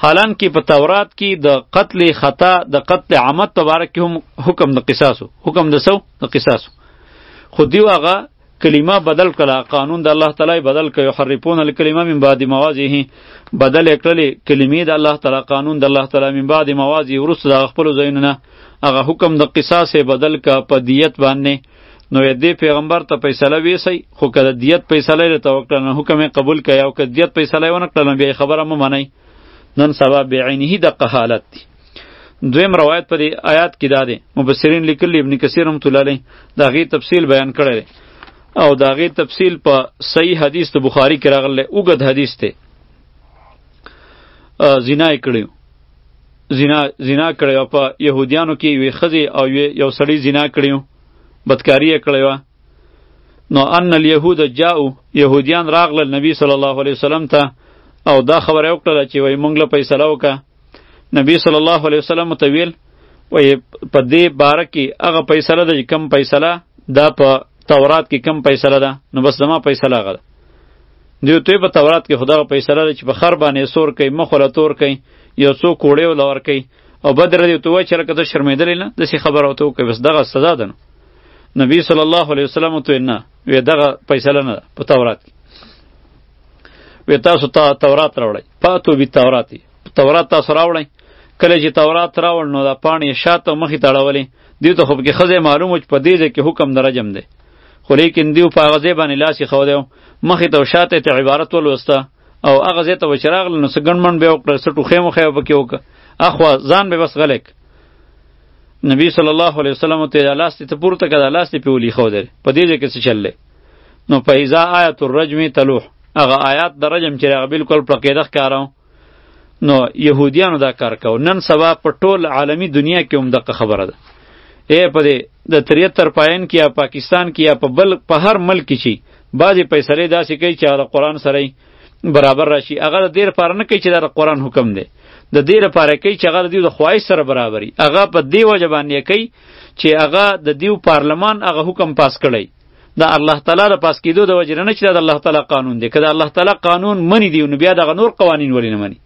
حالانکه په تورات کې د قتل خطا د قتل عمد مبارک کې هم حکم د قصاصو حکم د سو د قصاصو خو دیو هغه کلمه بدل کړه قانون د الله تعالی بدل کړ یحرفون الکلمه من بعد مواضعه بدل کړل کلمې د الله تعالی قانون د الله تعالی من بعد مواضعه ورسره د خپل زینونه هغه حکم د قصاص بدل کا په دیت باندې نو دې پیغمبر ته فیصله ویسی خو کله دیت فیصله لري توکل نه حکم قبول کړي او کله دیت فیصله ونه کړل بیا خبره مې مانی نن سبا بعینه د قحالت دی. دویم روایت پر آیات کې داده مفسرین لیکلی ابن کثیر رحمۃ اللہ علیہ دا غي تفصیل بیان کړی او دا غي تفصیل په صحیح حدیث ته بخاری کې راغلی اوږد حدیث ته زنا کړیو زنا زنا کړیو په يهوديانو کې وی خزي او یو سړی زنا کړیو بدکاری کړیو نو ان اليهود جاءوا يهوديان راغله نبی صلی الله علیه وسلم ته او دا خبره وکړه چې وای مونږ له فیصله وکړه نبی صلی الله علیه وسلم ته ویل وای په دې باره کې هغه فیصله ده کم فیصله دا په تورات کې کم فیصله ده نو بس زما فیصله هغه ده دیو ته په تورات کې خدا فیصله ده چې په خر باندې سور کوي مخ ولا تور کوي یو څو کوړې ولور کوي او بدر دی ته وای چې لکه ته شرمېدل نه دسی خبره او ته کوي بس دغه سزا ده نبی صلی الله علیه وسلم ته نه وی دغه فیصله نه په تورات کې وی تاسو ته تورات راوړی پاتو بی توراتی تورات تاسو راوړی کله چې تورات راوړ نو دا پاڼې شاته مخې ته اړولې دیو ته خو کې ښځې معلوم و چې په دې ځای کې حکم د رجم دی خو لیکن دیو په هغه ځای باندې لاس یې ښودی مخې ته شاته ته عبارت ولوسته او هغه ځای ته به چې راغله نو څه ګڼمڼ به یې وکړه څه ټوخی موخی به پکې وکړه اخوا ځان به بس غلی نبی صلی الله علیه وسلم ته دا لاس ته پورته کړه دا لاس یې پې ولیښودی په دې ځای کې څه چل دی نو فاذا آیت الرجم تلوح هغه آیات د رجم چې هغه بالکل پړقېده ښکاره نو یهودیانو دا کار کو نن سبا په ټول عالمی دنیا کې هم دغه خبره ده ای په دې د تریتر پاین کې یا پاکستان کې یا په بل په هر ملک کې شي بعضې فیصلې داسې کوي چې هغه قرآن سره برابر راشي هغه د دې لپاره نه کوي چې دا د قرآن حکم دی د دې لپاره کوي چې هغه د دیو د خواهش سره برابري هغه په دې وجه باندې کوي چې هغه د دیو پارلمان هغه حکم پاس کړی دا الله تعالی د پاس کېدو د وجې نه چې دا د الله تعالی قانون دی که د الله تعالی قانون منی دی نو بیا دغه نور قوانین ولې نه مني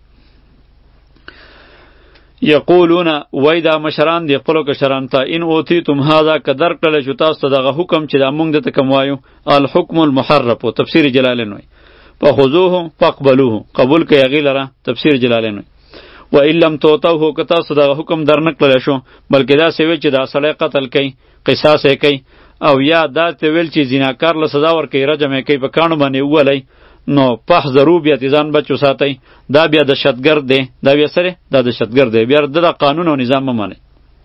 یقولون وای دا مشران دی خپلو کشران ته ان اوتیتم هذا که درکړلی شو تاسو ته دغه حکم چې دا موږ دته کوم وایو الحکم المحرف و تفسیر جلالین وای فخذوه فاقبلوه قبول کوئ هغې لره تفسیر جلالین وای و ان لم توتوه که تاسو دغه حکم درنکړلی شو بلکې داسې ویل چې دا سړی قتل کوي قصاص یې کوي او یا دا ته ویل چې زیناکار له سزا ورکوي رجم یې کوي په کاڼو باندې وولی نو فحذروا بیا ځان بچو ساتئ دا بیا دهشتګرد دی دا بیا سره دا دهشتګرد دی بیا د قانون او نظام مه منئ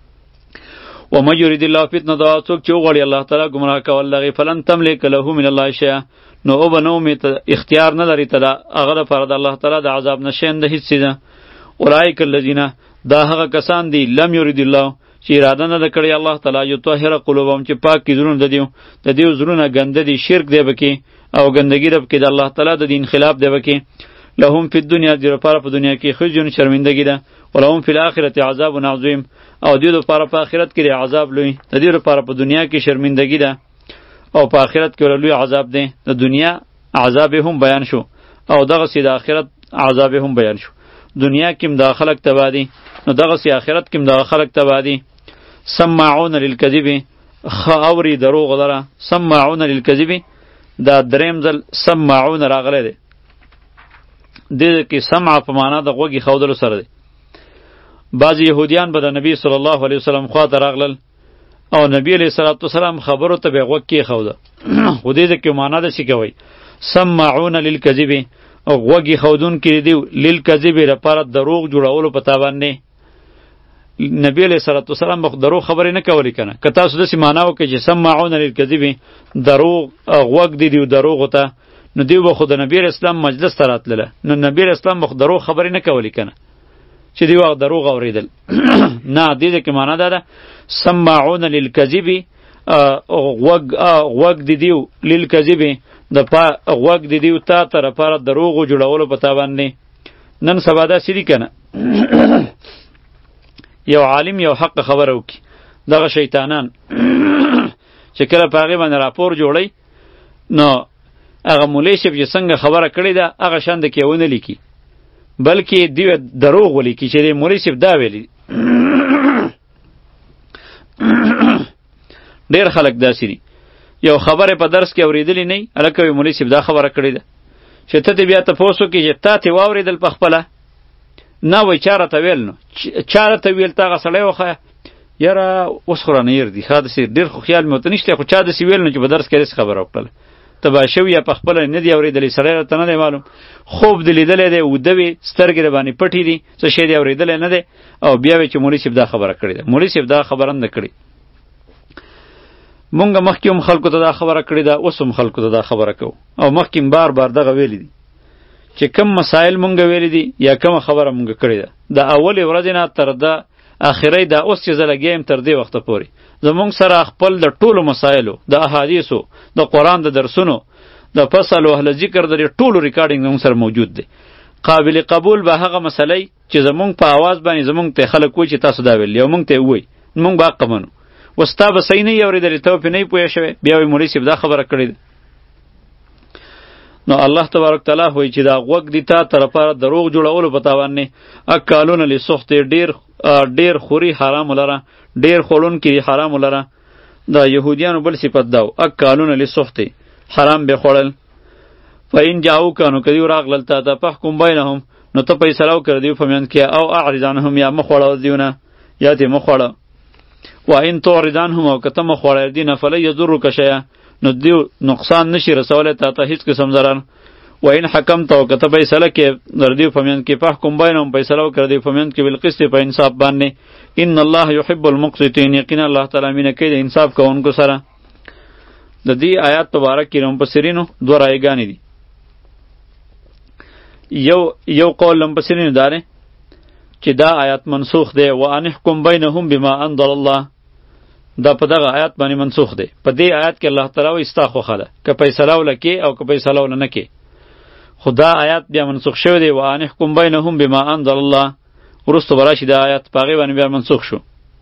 ومن یرید الله فتنه دا څوک چې وغواړي الله تعالی ګمراه کول دغې فلن تملک له من الله شیئا نو او به نو مې اختیار نه لري ته دا هغه دپاره د الله تعالی د عذاب نه شیان د هېڅ څیزه اولئک الذین دا هغه کسان دي لم یرید الله چې اراده نه ده کړې الله تعالی یطهر قلوبهم چې پاک کړي زړونه د دیو د دیو زړونه ګنده دي شرک دی پکې او ګندګي رب کې د الله تعالی د دین خلاف دی پکې لهم فی الدنیا دې لپاره په دنیا کې خزي شرمندګي ده ولهم فی الاخرة عذاب عظیم او دې لپاره په آخرت کې عذاب لوی د دې لپاره په دنیا کې شرمندګي ده او په آخرت کې لوی عذاب دی د دنیا عذاب هم بیان شو او دغه سي د آخرت عذاب هم بیان شو دنیا کې هم د خلق تبادی نو دغه سي آخرت کې هم د خلق تبادی سماعون للکذب خاوري دروغ لره سماعون للکذب دا دریم ځل سماعون راغلی دی دې کې سمع په معنا د غوږی خودلو سره دی بعضی یهودیان به د نبی صلی الله علیه وسلم خواته راغلل او نبی علیه الصلاة والسلام خبرو ته به غوږ کې خوده خو دې کې معنا د څه کوي سماعون للکذب غوږی خودون کې دی للکذب لپاره دروغ جوړولو په تاوان نه نبی علیہ الصلوۃ والسلام مخ درو خبرې نه کولې کنه که تاسو داسې معنا وکړئ چې سماعون للکذب دروغ غوږ دی دی دروغ ته نو دیو به خو د نبی اسلام مجلس ته راتلله نو نبی اسلام مخ درو خبرې نه کولې کنه چې دی وخت دروغ اوریدل نه دې کې معنا ده سماعون للکذب غوږ غوږ دی دیو للکذب د پا غوږ دی دیو تا تر لپاره دروغ جوړولو په تاوان نه نن سبا دا سړي کنه یو عالم یو حق خبره وکي دغه شیطانان چې کله په هغې باندې راپور جوړی نو هغه مولوی صاحب چې څنګه خبره کړې ده هغه شان د کې ونه لیکي بلکې دوی دروغ ولیکي چې د مولوي صاحب دا ویلي. ډېر خلک داسې دي یو خبره په درس کې اورېدلې نه وي هلکه وایي مولوي صاحب دا خبره کړې ده چې ته دې بیا تپوس وکړې چې تا ترې واورېدل په خپله نه وایي چا راته ویل نو چا راته ویل ته هغه سړی وښیه یاره اوس خو رانه هېر دي ښه داسې ډېر خو خیال مې ورته نشته خو چا داسې ویل نو چې په درس کې داسې خبره وکړله تباه شوي یا په خپله نه دي اورېدلی سړی راته نه دی معلوم خوب دې لیدلی دی اوده وي سترګې د باندې پټې دي څه شی دې اورېدلی نه دی او بیا وایي چې مولوي صاحب دا خبره کړې ده مولوي صاحب دا خبره نه ده کړې مونږ مخکې هم خلکو ته دا خبره کړې ده اوس هم خلکو ته دا خبره کوو او مخکې بار بار دغه ویلي دي چې کم مسایل مونږ ویلي دي یا کومه خبره مونږ کړې ده د اولې ورځې نه تر د اخرۍ دا اوس چې زه لګیا تر دې وخته پورې زمونږ سره خپل د ټولو مسایلو د احادیثو د قرآن د درسونو د فصل او اهل ذکر د ټولو ریکارډینګ زمونږ سره موجود دی قابل قبول به هغه مسلې چې زمونږ په आवाज باندې زمونږ ته خلک وایي چې تاسو دا ویل یو مونږ ته وایي مونږ به حق منو وستا به صحیح نه اورېدلې ته پې نه پوه شوې بیا وایي مولوي صاحب دا خبره کړې ده نو الله تبارک تعالی وایي چې دا غوږ دي تا ته لپاره دروغ جوړولو په تاوان نه اکالونه لسخت ډېر ډېر خوري حرام لره ډېر خوړونکي حرام لره دا یهودیانو بل صفت دا اکالونه لسخت حرام به خوړل فین جاو کانو کدی راغلل تا ته پحکم بینهم نو ته فیصله وکړه دیو په میان کې او اعرض عنهم یا مخوړه دیونه یا دې مخوړه و ان تعرض عنهم او کته مخوړه دینه فلی یضرک شیئا نو دیو نقصان نشي رسوله تا ته هیڅ قسم ضرر و این حکم تو کته فیصله کې در دیو په میان کې پحکم بینهم فیصله وکړه دیو په میان کې بالقسط په انصاف باندې ان الله یحب المقسطین یقینا الله تعالی مینه کوي د انصاف کوونکو سره د دې آیات مبارک کې مفسرینو دوه رایګانې دي یو یو قول مفسرینو داره چې دا آیات منسوخ دی و ان احکم بینهم بما انزل الله دا په دغه آیات باندې منسوخ دی په دې آیات کې الله تعالی وایي ستا خوښه ده که فیصله ولکې او که فیصله ونه کې خدا آیات بیا منسوخ شوی دی و ان احکم بینهم بما انزل الله وروسته به راشي دا آیات په هغې باندې بیا منسوخ شو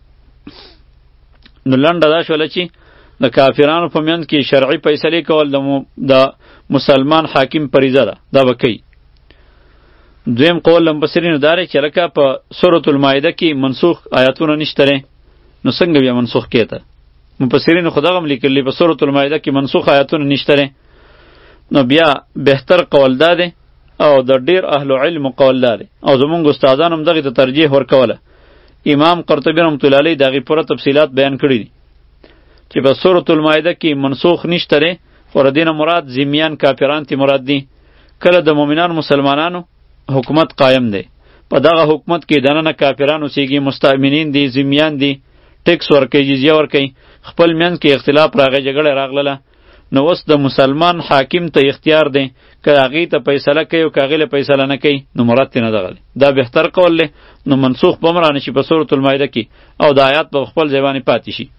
نو لنډه دا شوله چې د کافرانو په منځ کې شرعي فیصلې کول د مسلمان حاکم فریضه ده دا به کوي دویم قول مفسرینو داره چې لکه په سورة المائده کې منسوخ آیاتونه نشته نو څنګه بیا منسوخ کېته مفسرینو خو دغه هم لیکلي په سورة المائده کې منسوخ آیاتونه نشته نو بیا بهتر قول دا دی او د ډیر اهل علم قول دا دی او زمونږ استادان هم دغې ته ترجیح ورکوله امام قرطبي رحمة الله علیه د هغې پوره تفصیلات بیان کړي دي چې په سورة المائده کې منسوخ نشته دی خو د دې نه مراد ذمیان کافران تی مراد دي کله د مؤمنانو مسلمانانو حکومت قایم دی په دغه حکومت کې دننه کافران اوسیږي مستأمنین دي ذمیان دي ټیکس ورکوي جزیه ورکوي خپل منځ کې اختلاف راغی جګړه راغله نو اوس د مسلمان حاکم ته اختیار دی که هغې ته فیصله کوي او که هغې له فیصله نه کوي نو مراد ترې نه دغه دی دا بهتر قول دی نو منسوخ به هم رانشي په سورة المائده کې او د آیات به خپل ځای باندې پاتې شي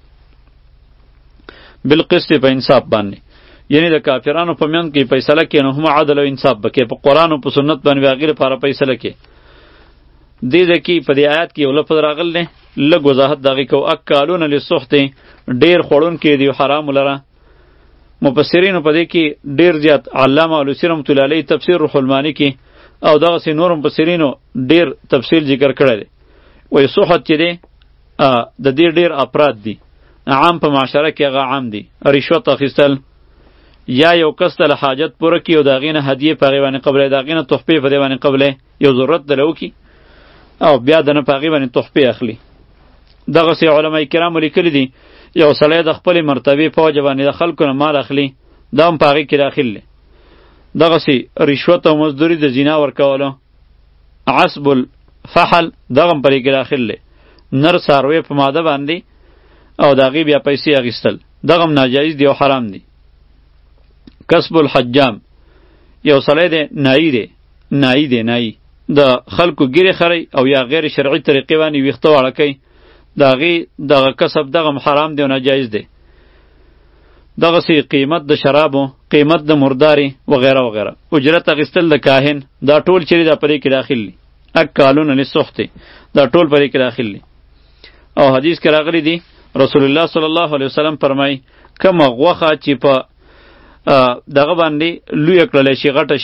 بالقسط په انصاف باندې یعنی د کافرانو په میان کې فیصله کې نو هم عدل او انصاف بکې په قرآن او په سنت باندې هغې لپاره فیصله کې دې ځای کې په دې آیات کې یو لفظ راغلی دی لږ وضاحت د هغې کوو اکالونه للسحت ډېر خوړونکي دي حرامو لره مفسرینو په دې کې ډېر زیات علامه علوسي رحمة الله علیه تفسیر روح المانی کې او دغسې نور مفسرینو ډېر تفصیل ذکر کړی دی وایي سحت چې دی د دې ډېر افراد دي عام په معاشره کې هغه عام دي رشوت اخیستل یا یو کس ته حاجت پوره کړي او د هغې نه هدیې په هغې باندې قبلوي د هغې نه تحفې په دې باندې قبلوي یو ضرورت دله وکړي او بیا د نه په هغې باندې تحفې اخلي دغسې علما کرامو لیکلي دي یو سړی د خپلې مرتبې په وجه باندې د خلکو نه مال اخلي دا هم په هغې کې داخل دی دغسې رشوت او مزدوري د زنا ورکولو عصب الفحل دغه هم په دې کې داخل دی نر څاروی په ماده باندې او د هغې بیا پیسې اخیستل دغه هم ناجایز دی او حرام دی کسب الحجام یو سړی دی نایی دی نایی دی نایی د خلکو ګیرې خری او یا غیر شرعي طریقې باندې ویښته واړه کوي د هغې دغه کسب دغه حرام دی او ناجایز دی دغسې قیمت د شرابو قیمت د مرداري وغیره وغیره اجرت اخیستل د کاهن دا ټول چیرې دا پرې کې داخل دي اکالون للسحت دا ټول پرې کې داخل دي او حدیث کې راغلی دی رسول الله صلی الله علیه وسلم فرمایي کومه غوښه چې په دغه باندې لویه کړلی شي غټه شي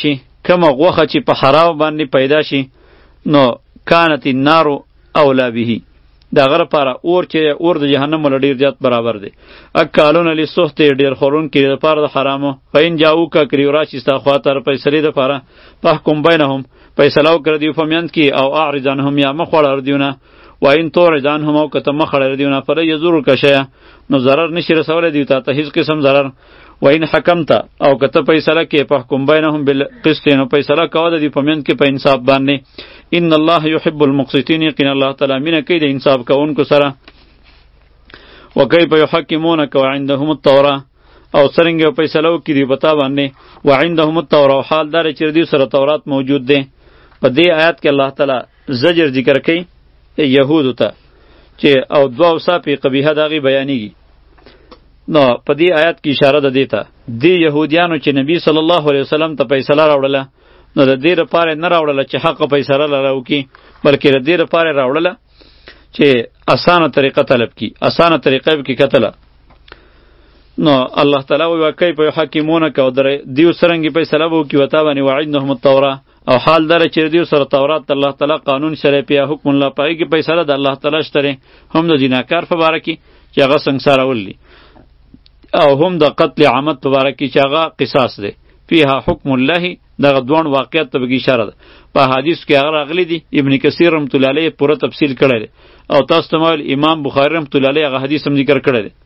کومه غوښه چې په حرام باندې پیدا شي نو کانت النار اولا به دا غره پاره اور چې اور د جهنم ول ډیر زیات برابر دی اکالون لسخت ډیر خورون کې د پاره د حرامو فین جاو کا کریورا چې ستا خاطر پیسې د پاره فحکم بینهم فیصله وکړه دی فمیند کی او اعرضانهم یا مخړر دیونه و این تورضانهم او کته مخړر دیونه پر یزور کشه نو ضرر نشي رسول دی ته هیڅ قسم ضرر و این حکمت او کته فیصله کې فحکم بینهم بالقسط نو فیصله کوله دی فمیند کې په انصاف باندې ان الله يحب المقسطين یقین الله تعالی مینه کوي د انصاف کوونکو سره وکيف يحكمونك وعندهم التوراة او څرنګه فیصله وکړي دی پتا باندې وعندهم التوراة حال دار چې دی سره تورات موجود دی په دې آیات کې الله تعالی زجر ذکر کوي یهودو ته چې او دوا اوصاف قبیحه دغه بیانېږي نو په دې آیات کې اشاره ده دیته دی یهودیانو چې نبی صلی الله علیه وسلم ته فیصله راوړله نو د دې لپاره نه راوړله چې حق فیصله لراو کی بلکې د دې لپاره راوړله چې اسانه طریقه طلب کی اسانه طریقه کې کتله نو الله تعالی وی کیف یحکمونک او در دیو سرنګي فیصله وو کی وتا باندې وعدهم التوراة او حال در چې دیو سره تورات الله تعالی قانون شری په حکم الله پای کې فیصله د الله تعالی شته هم د جناکار په باره کې چې هغه څنګه ولي او هم د قتل عمد په باره کې چې هغه قصاص دی فيها حکم الله دغه دوه واقعیت ته به اشاره ده په حدیث کې هغه راغلي دي ابن کثیر رحمت الله علیه پوره تفصیل کړی دی او تاسو ته امام بخاری رحمت الله علیه هغه حدیث هم ذکر کړی دی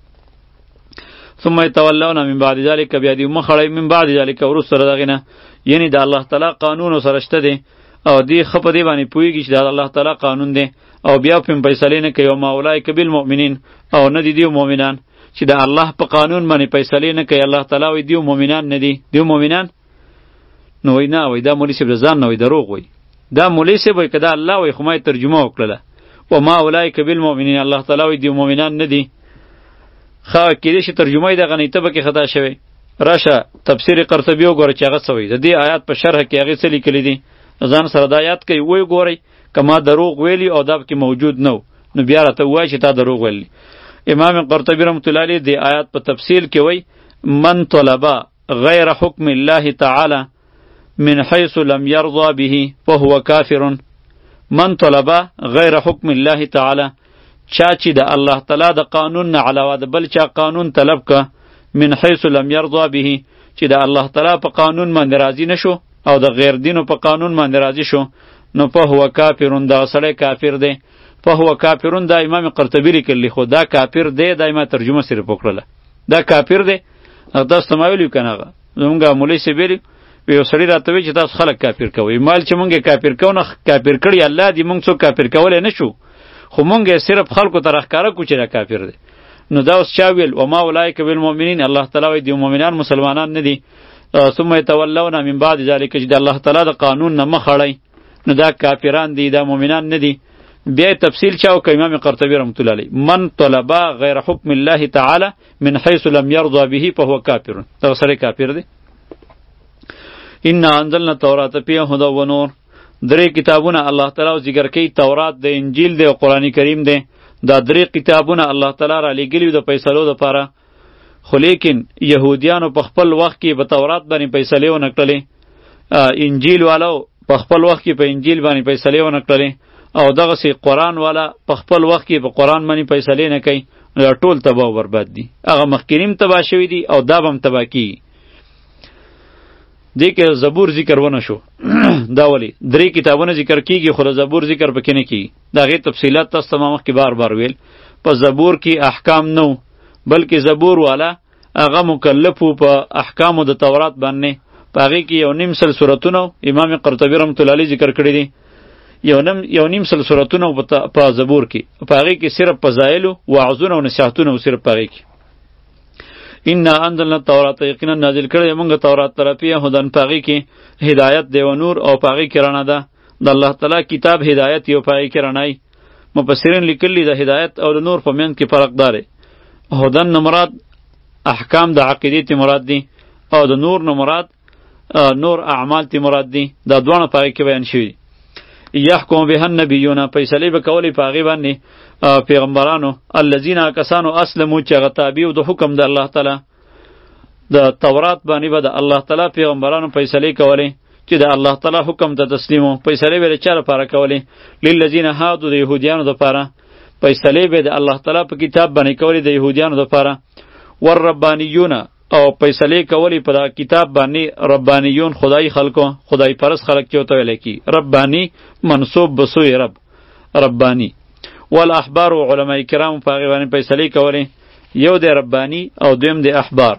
ثم يتولون من بعد ذلك بیا دی مخړی من بعد ذلك ورس سره دغه نه یعنی د الله تعالی قانون سره شته دی او دی خپ دی باندې پویږي چې د الله تعالی قانون دی او بیا په فیصله نه کوي او مولای کبل مؤمنین او نه دی دی مؤمنان چې د الله په قانون باندې فیصله نه کوي الله تعالی وی دی مؤمنان نه دی دی مؤمنان نو وینا وای دا مولوی صاحب ځان نه وای دروغ وای دا مولوی صاحب وای کدا الله وای خو ما ترجمه وکړه و ما اولایک بالمؤمنین الله تعالی وای دی مؤمنان نه دی خا کېدې چې ترجمه یې دغه نیته به کې خطا شوی راشه تفسیر قرطبی وګوره چې هغه څه وایي د دې آیات په شرح کې هغې څه لیکلي دي ځان سره د آیات کوي وی ګورئ که ما دروغ ویلي او دا پکې موجود نه نو بیا راته ووایي چې تا دروغ ویلي امام قرطبی رحمت الله علیه د آیات په تفصیل کې وایي من طلبا غیر حکم الله تعالی من حيث لم يرضى به فهو كافر من طلبا غیر حکم الله تعالی چا چې د الله تعالی د قانون نه علاوه د بل چا قانون طلب که من حيث لم يرضى به چې د الله تعالی په قانون باندې راضي نشو او د غیر دینو په قانون باندې راضي شو نو په هو کافرون دا سړی کافر دی په هو کافرون دا امام قرطبی لیکلی خو دا کافر دی دا ما ترجمه صرف وکړله دا کافر دی تاسو ته ما ویلي کنه زمونږ مولوی صاحب ویلي یو سړی راته وی چې تاسو خلک کافر کوئ مال چې مونږ کافر کوو نه کافر کړي الله دې مونږ څوک کافر کولی نه شو خو مونږ صرف خلکو ته راښکاره کړو چې دا کافر دی نو دا اوس چا ویل وما اولئک بالمؤمنین الله تعالی وایي دی مؤمنان مسلمانان نه دي ثم یتولون من بعد ذلک چې د الله تعالی د قانون نه مخ اړوي نو دا کافران دي دا مؤمنان نه دي بیا تفصیل چا وکړ امام قرطبی رحمت الله علیه من طلبا غیر حکم الله تعالی من حيث لم يرضى به فهو کافر دا سره کافر دی ان انزلنا التوراة فيها هدى ونور درې کتابونه الله تعالی ذکر کوي تورات د انجیل د قرآن کریم دی دا درې کتابونه الله تعالی را لېږلي د فیصلو دپاره خو لیکن یهودیانو په خپل وخت کې په تورات باندې فیصلې ونه کړلې انجیل والو په خپل وخت کې په انجیل باندې فیصلې ونه کړلې او دغسې قرآن والا په خپل وخت کې په قرآن باندې فیصلې نه کوي دا ټول تباه و برباد دي هغه مخکینیم تباه شوي دي او دا به هم تباه کیږي دې کې زبور ذکر ونه شو دا ولی درې کتابونه ذکر کیږي خو زبور ذکر پکې نه کیږي دا غي تفصیلات تاسو ته مخکې بار بار ویل په زبور کې احکام نو بلکې زبور والا هغه مکلف په احکامو د تورات باندې پاغي کې یو نیم سل سورتونه امام قرطبی رحمت الله علیه ذکر کړی دي یو نیم یو نیم سل سورتونه په زبور کې پاغي کې صرف فضایل او وعظونه او نصيحتونه صرف پاغي کې ان انزلنا التوراة یقینا نازل کړی موږ تورات طرفیه هدن پاغي کې هدایت دی او نور او پاغي کې رڼا ده د الله تعالی کتاب هدایت یو پاغي کې رڼای مفسرین لیکلی د هدایت او د نور په منځ کې فرق داره هدن مراد احکام د عقیدې ته مراد دي او د نور نه مراد نور اعمال ته مراد دي دا دوه پاغي کې بیان شوی یحکم به النبیون فیصله به کولی پاغي باندې پیغمبرانو الذين کسانو اسلمو چې هغه تابع د حکم د الله تعالی د تورات باندې به د الله تعالی پیغمبرانو فیصله کولی چې د الله تعالی حکم ته تسلیمو. فیصلې به د چا لپاره کولې؟ للذین هادو د یهودیانو دپاره. فیصلې به د الله تعالی په کتاب باندې کولې د یهودیانو دپاره. والربانیون او فیصلې کولې په دغه کتاب باندې ربانیون خدای خلکو، خدای پرست خلک چې ورته ویلی کی. ربانی منصوب به سوی رب، ربانی. والاحبار و علماء کرام په هغې باندې فیصلې کولې. یو دی ربانی او دویم دی احبار.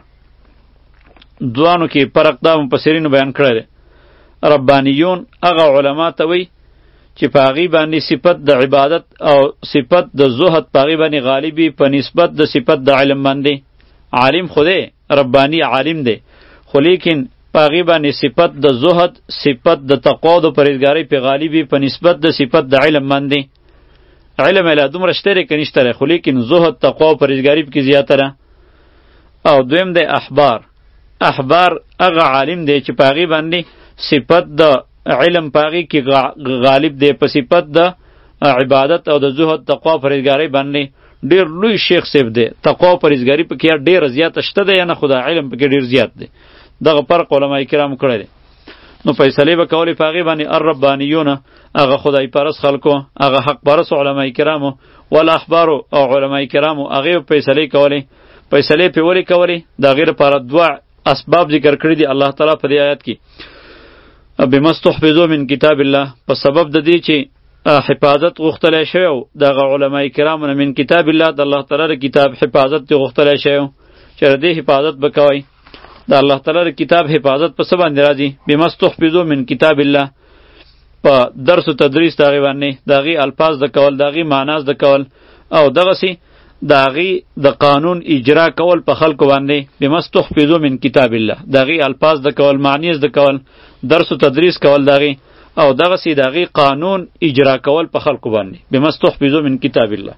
دوانو کې فرق دا مفسرینو بیان کړی دی. ربانیون هغه علما ته وی چې په هغې باندې صفت د عبادت او صفت د زهد په هغې باندې غالبي په نسبت د صفت د علم باندې. عالم خو دی، ربانی عالم دی، خو لیکن په هغې باندې صفت د زهد، صفت د تقوا او د پرهیزګارۍ په غالبي په نسبت د صفت د علم باندې. علم یې لا دومره شته دی که نشته دی، خو لیکن زهد، تقوا او پرهیزګاري پکې زیاته ده. او دویم دی احبار. احبار هغه عالم دی چې په هغې باندې صفت د علم په هغې کې غالب دی په صفت د عبادت او د زهد، تقوا او پرهیزګارۍ باندې. ډېر لوی شیخ صاحب دی. تقوا او پرهیزګاري پکې یا ډېره زیاته شته دی یا نه، خو د علم پکې ډېر زیات دی. دغه فرق علما کرامو کړی دی. نو فیصلې به کولې په هغې باندې الربانیون، هغه خدای پرست خلکو، هغه حق پرست علما کرامو. والاحبارو او علما کرامو هغې به فیصلې کولې. فیصلې پې ولې کولې؟ د هغې لپاره دوه اسباب ذکر کړي دي الله تعالی په دې آیت کې. بما استحفظوا من کتاب الله، په سبب د دې چې حفاظت غوښتلی شوی و دغه علما کرامو نه من کتاب الله، د الله تعالی د کتاب حفاظت یې غوښتلی شوی و چې د دې حفاظت به کوئ. د الله تعالی د کتاب حفاظت په څه باندې راځي؟ بما استحفظوا من کتاب الله، په درس و تدریس د هغې باندې د هغې الفاظ د کول، د هغې معنا د کول، او دغسې د هغې د قانون اجرا کول په خلکو باندې. بما استحفظوا من کتاب الله، د هغې الفاظ د کول، معنی د کول، درس و تدریس کول د هغې، او دغسې د هغې قانون اجرا کول په خلکو باندې. بما استحفظوا من کتاب الله،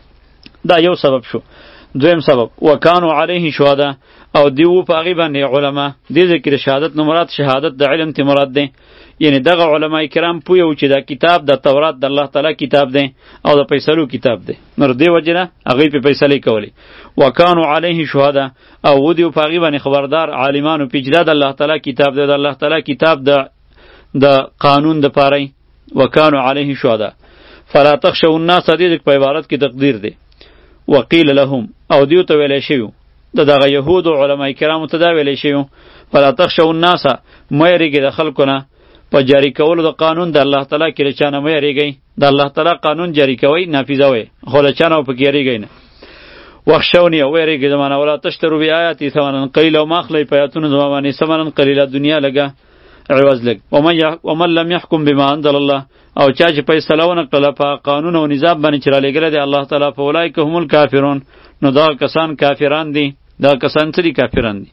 دا یو سبب شو. دویم سبب وکانو علیه شهدا، او دیو په هغې باندې علما. دې ځای کې د شهادت نه مراد شهادت د علم ته مراد دی. یعنی دغه علما کرام پوه وو چې دا کتاب د تورات د الله تعالی کتاب دی او د فیصلو کتاب دی. نو دې وجې نه هغوی پې فیصلې کولې. وکانو علیه شهدا، او ودیو په هغې باندې خبردار عالمانو پې چې دا د الله تعالی کتاب دی، د الله تعالی کتاب د د قانون د پاره. وکانو علیه شهدا فلا تخشوا الناس، دې په عبارت کې تقدیر دی. وقیل لهم، او دیو ته ویلی شوي د دغه یهودو علما کرامو ته دا ویلی شوي فلا تخشوا الناس، مه یریږئ د خلکو نه په جاری کولو د قانون د الله تعالی کې له چا نه مه یریږئ. د الله تعالی قانون جاری کوئ، نافظوئ، خو له چا نه پکې یریږئ نه. واخشوني، او ویریږئ زما نه. ولا تشتروا بآیاتي ثمنا قلیلا، او مه اخلئ په آیاتونو زما باندې ثمنا قلیلا، دنیا لږه عوض لږ. ومن لم یحکم بما انزل الله، او چا چې فیصله ونه کړله په قانون او نظام باندې چې رالیږلی دی الله تعالی، فاولئک هم الکافرون، نو دغه کسان کافران دي. دغه کسان څه دي؟ کافران دي.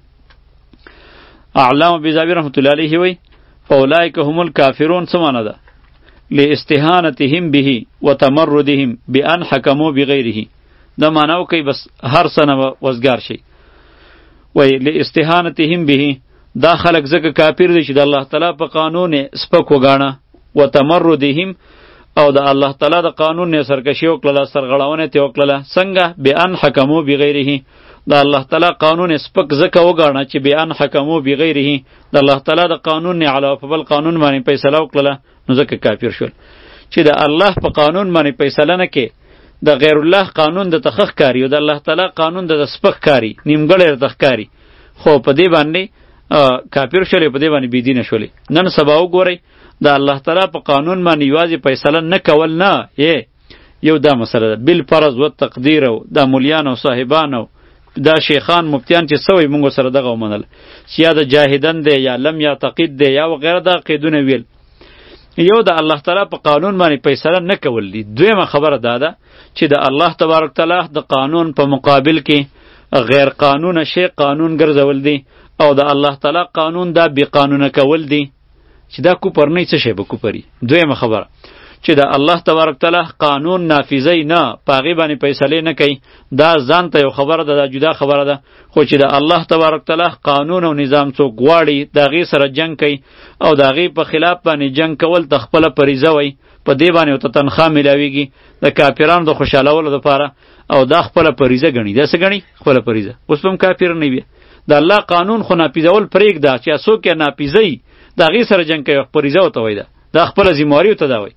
علامه بیضاوی رحمت الله علیه وی فاولئک هم الکافرون څه معنی ده؟ لاستهانتهم به وتمردهم بان حکموا بغیره. دا معنی وکئ بس هر څه نه وزګار شي. وی لاستهانتهم به، دا خلق ځکه کافر دي چې د الله تعالی په قانون سپک وګاڼه. وتمردهم، او د الله تعالی د قانون نه سرکشي وکړله، سرغړونه ترې وکړله. څنګه؟ بان حکموا بغیره، د الله تعالی قانون سپک ځکه وګاڼه چې بان حکموا بغیره، د الله تعالی د قانون نه علاوه په بل قانون باندې فیصله وکړله، نو ځکه کافر شول. چې د الله په قانون باندې فیصله نه کې، د غیر الله قانون د تخخ کاری او د الله تعالی قانون د سپک کاری، نیمګړی تخکاری، خو په دې باندې کافر شولې، په دې باندې بيدینه شولې. نن سبا وګورئ د الله تعالی په قانون باندې یوازې فیصله نه کول نه، یو دا مسله ده بالفرض و تقدیر، او د مولیان او صاحبان او دا شیخان مفتیان چې سوی مونږ سره دغه ومنل چې یا د جاهدن دی یا لم یا تقید دی یا وغیره دا قیدونه ویل. یو د الله تعالی په قانون باندې فیصله نه کول دي. دویمه خبره دا ده چې د الله تبارک تعالی د قانون په مقابل کې غیر قانون شی قانون ګرځول دي، او د الله تعالی قانون دا بی قانونه کول دي، چې دا کوپر نه څه شی به کوپری. دویمه خبره چې د الله تبارک تعالی قانون نافذی نه، پاغي باندې فیصله نه کوي، دا ځان ته یو خبره ده، دا جدا خبره ده. خو چې د الله تبارک تعالی قانون او نظام څوک غواړي د هغې سره جنگ کوي، او د هغې په خلاف باندې جنگ کول د خپله فریضه وی، په دې باندې ورته تنخواه میلاویږي د کافرانو د خوشحالولو دپاره، او دا خپله فریضه ګڼي. دا څه ګڼي؟ خپله فریضه. اوس به هم کافر نه وي. د الله قانون خو نافذول پرېږده چې څوک یې نافذوي، د هغې سره جنګ کوي فریضه ورته وایي ده دا خپله ذمهواري ورته دا وایي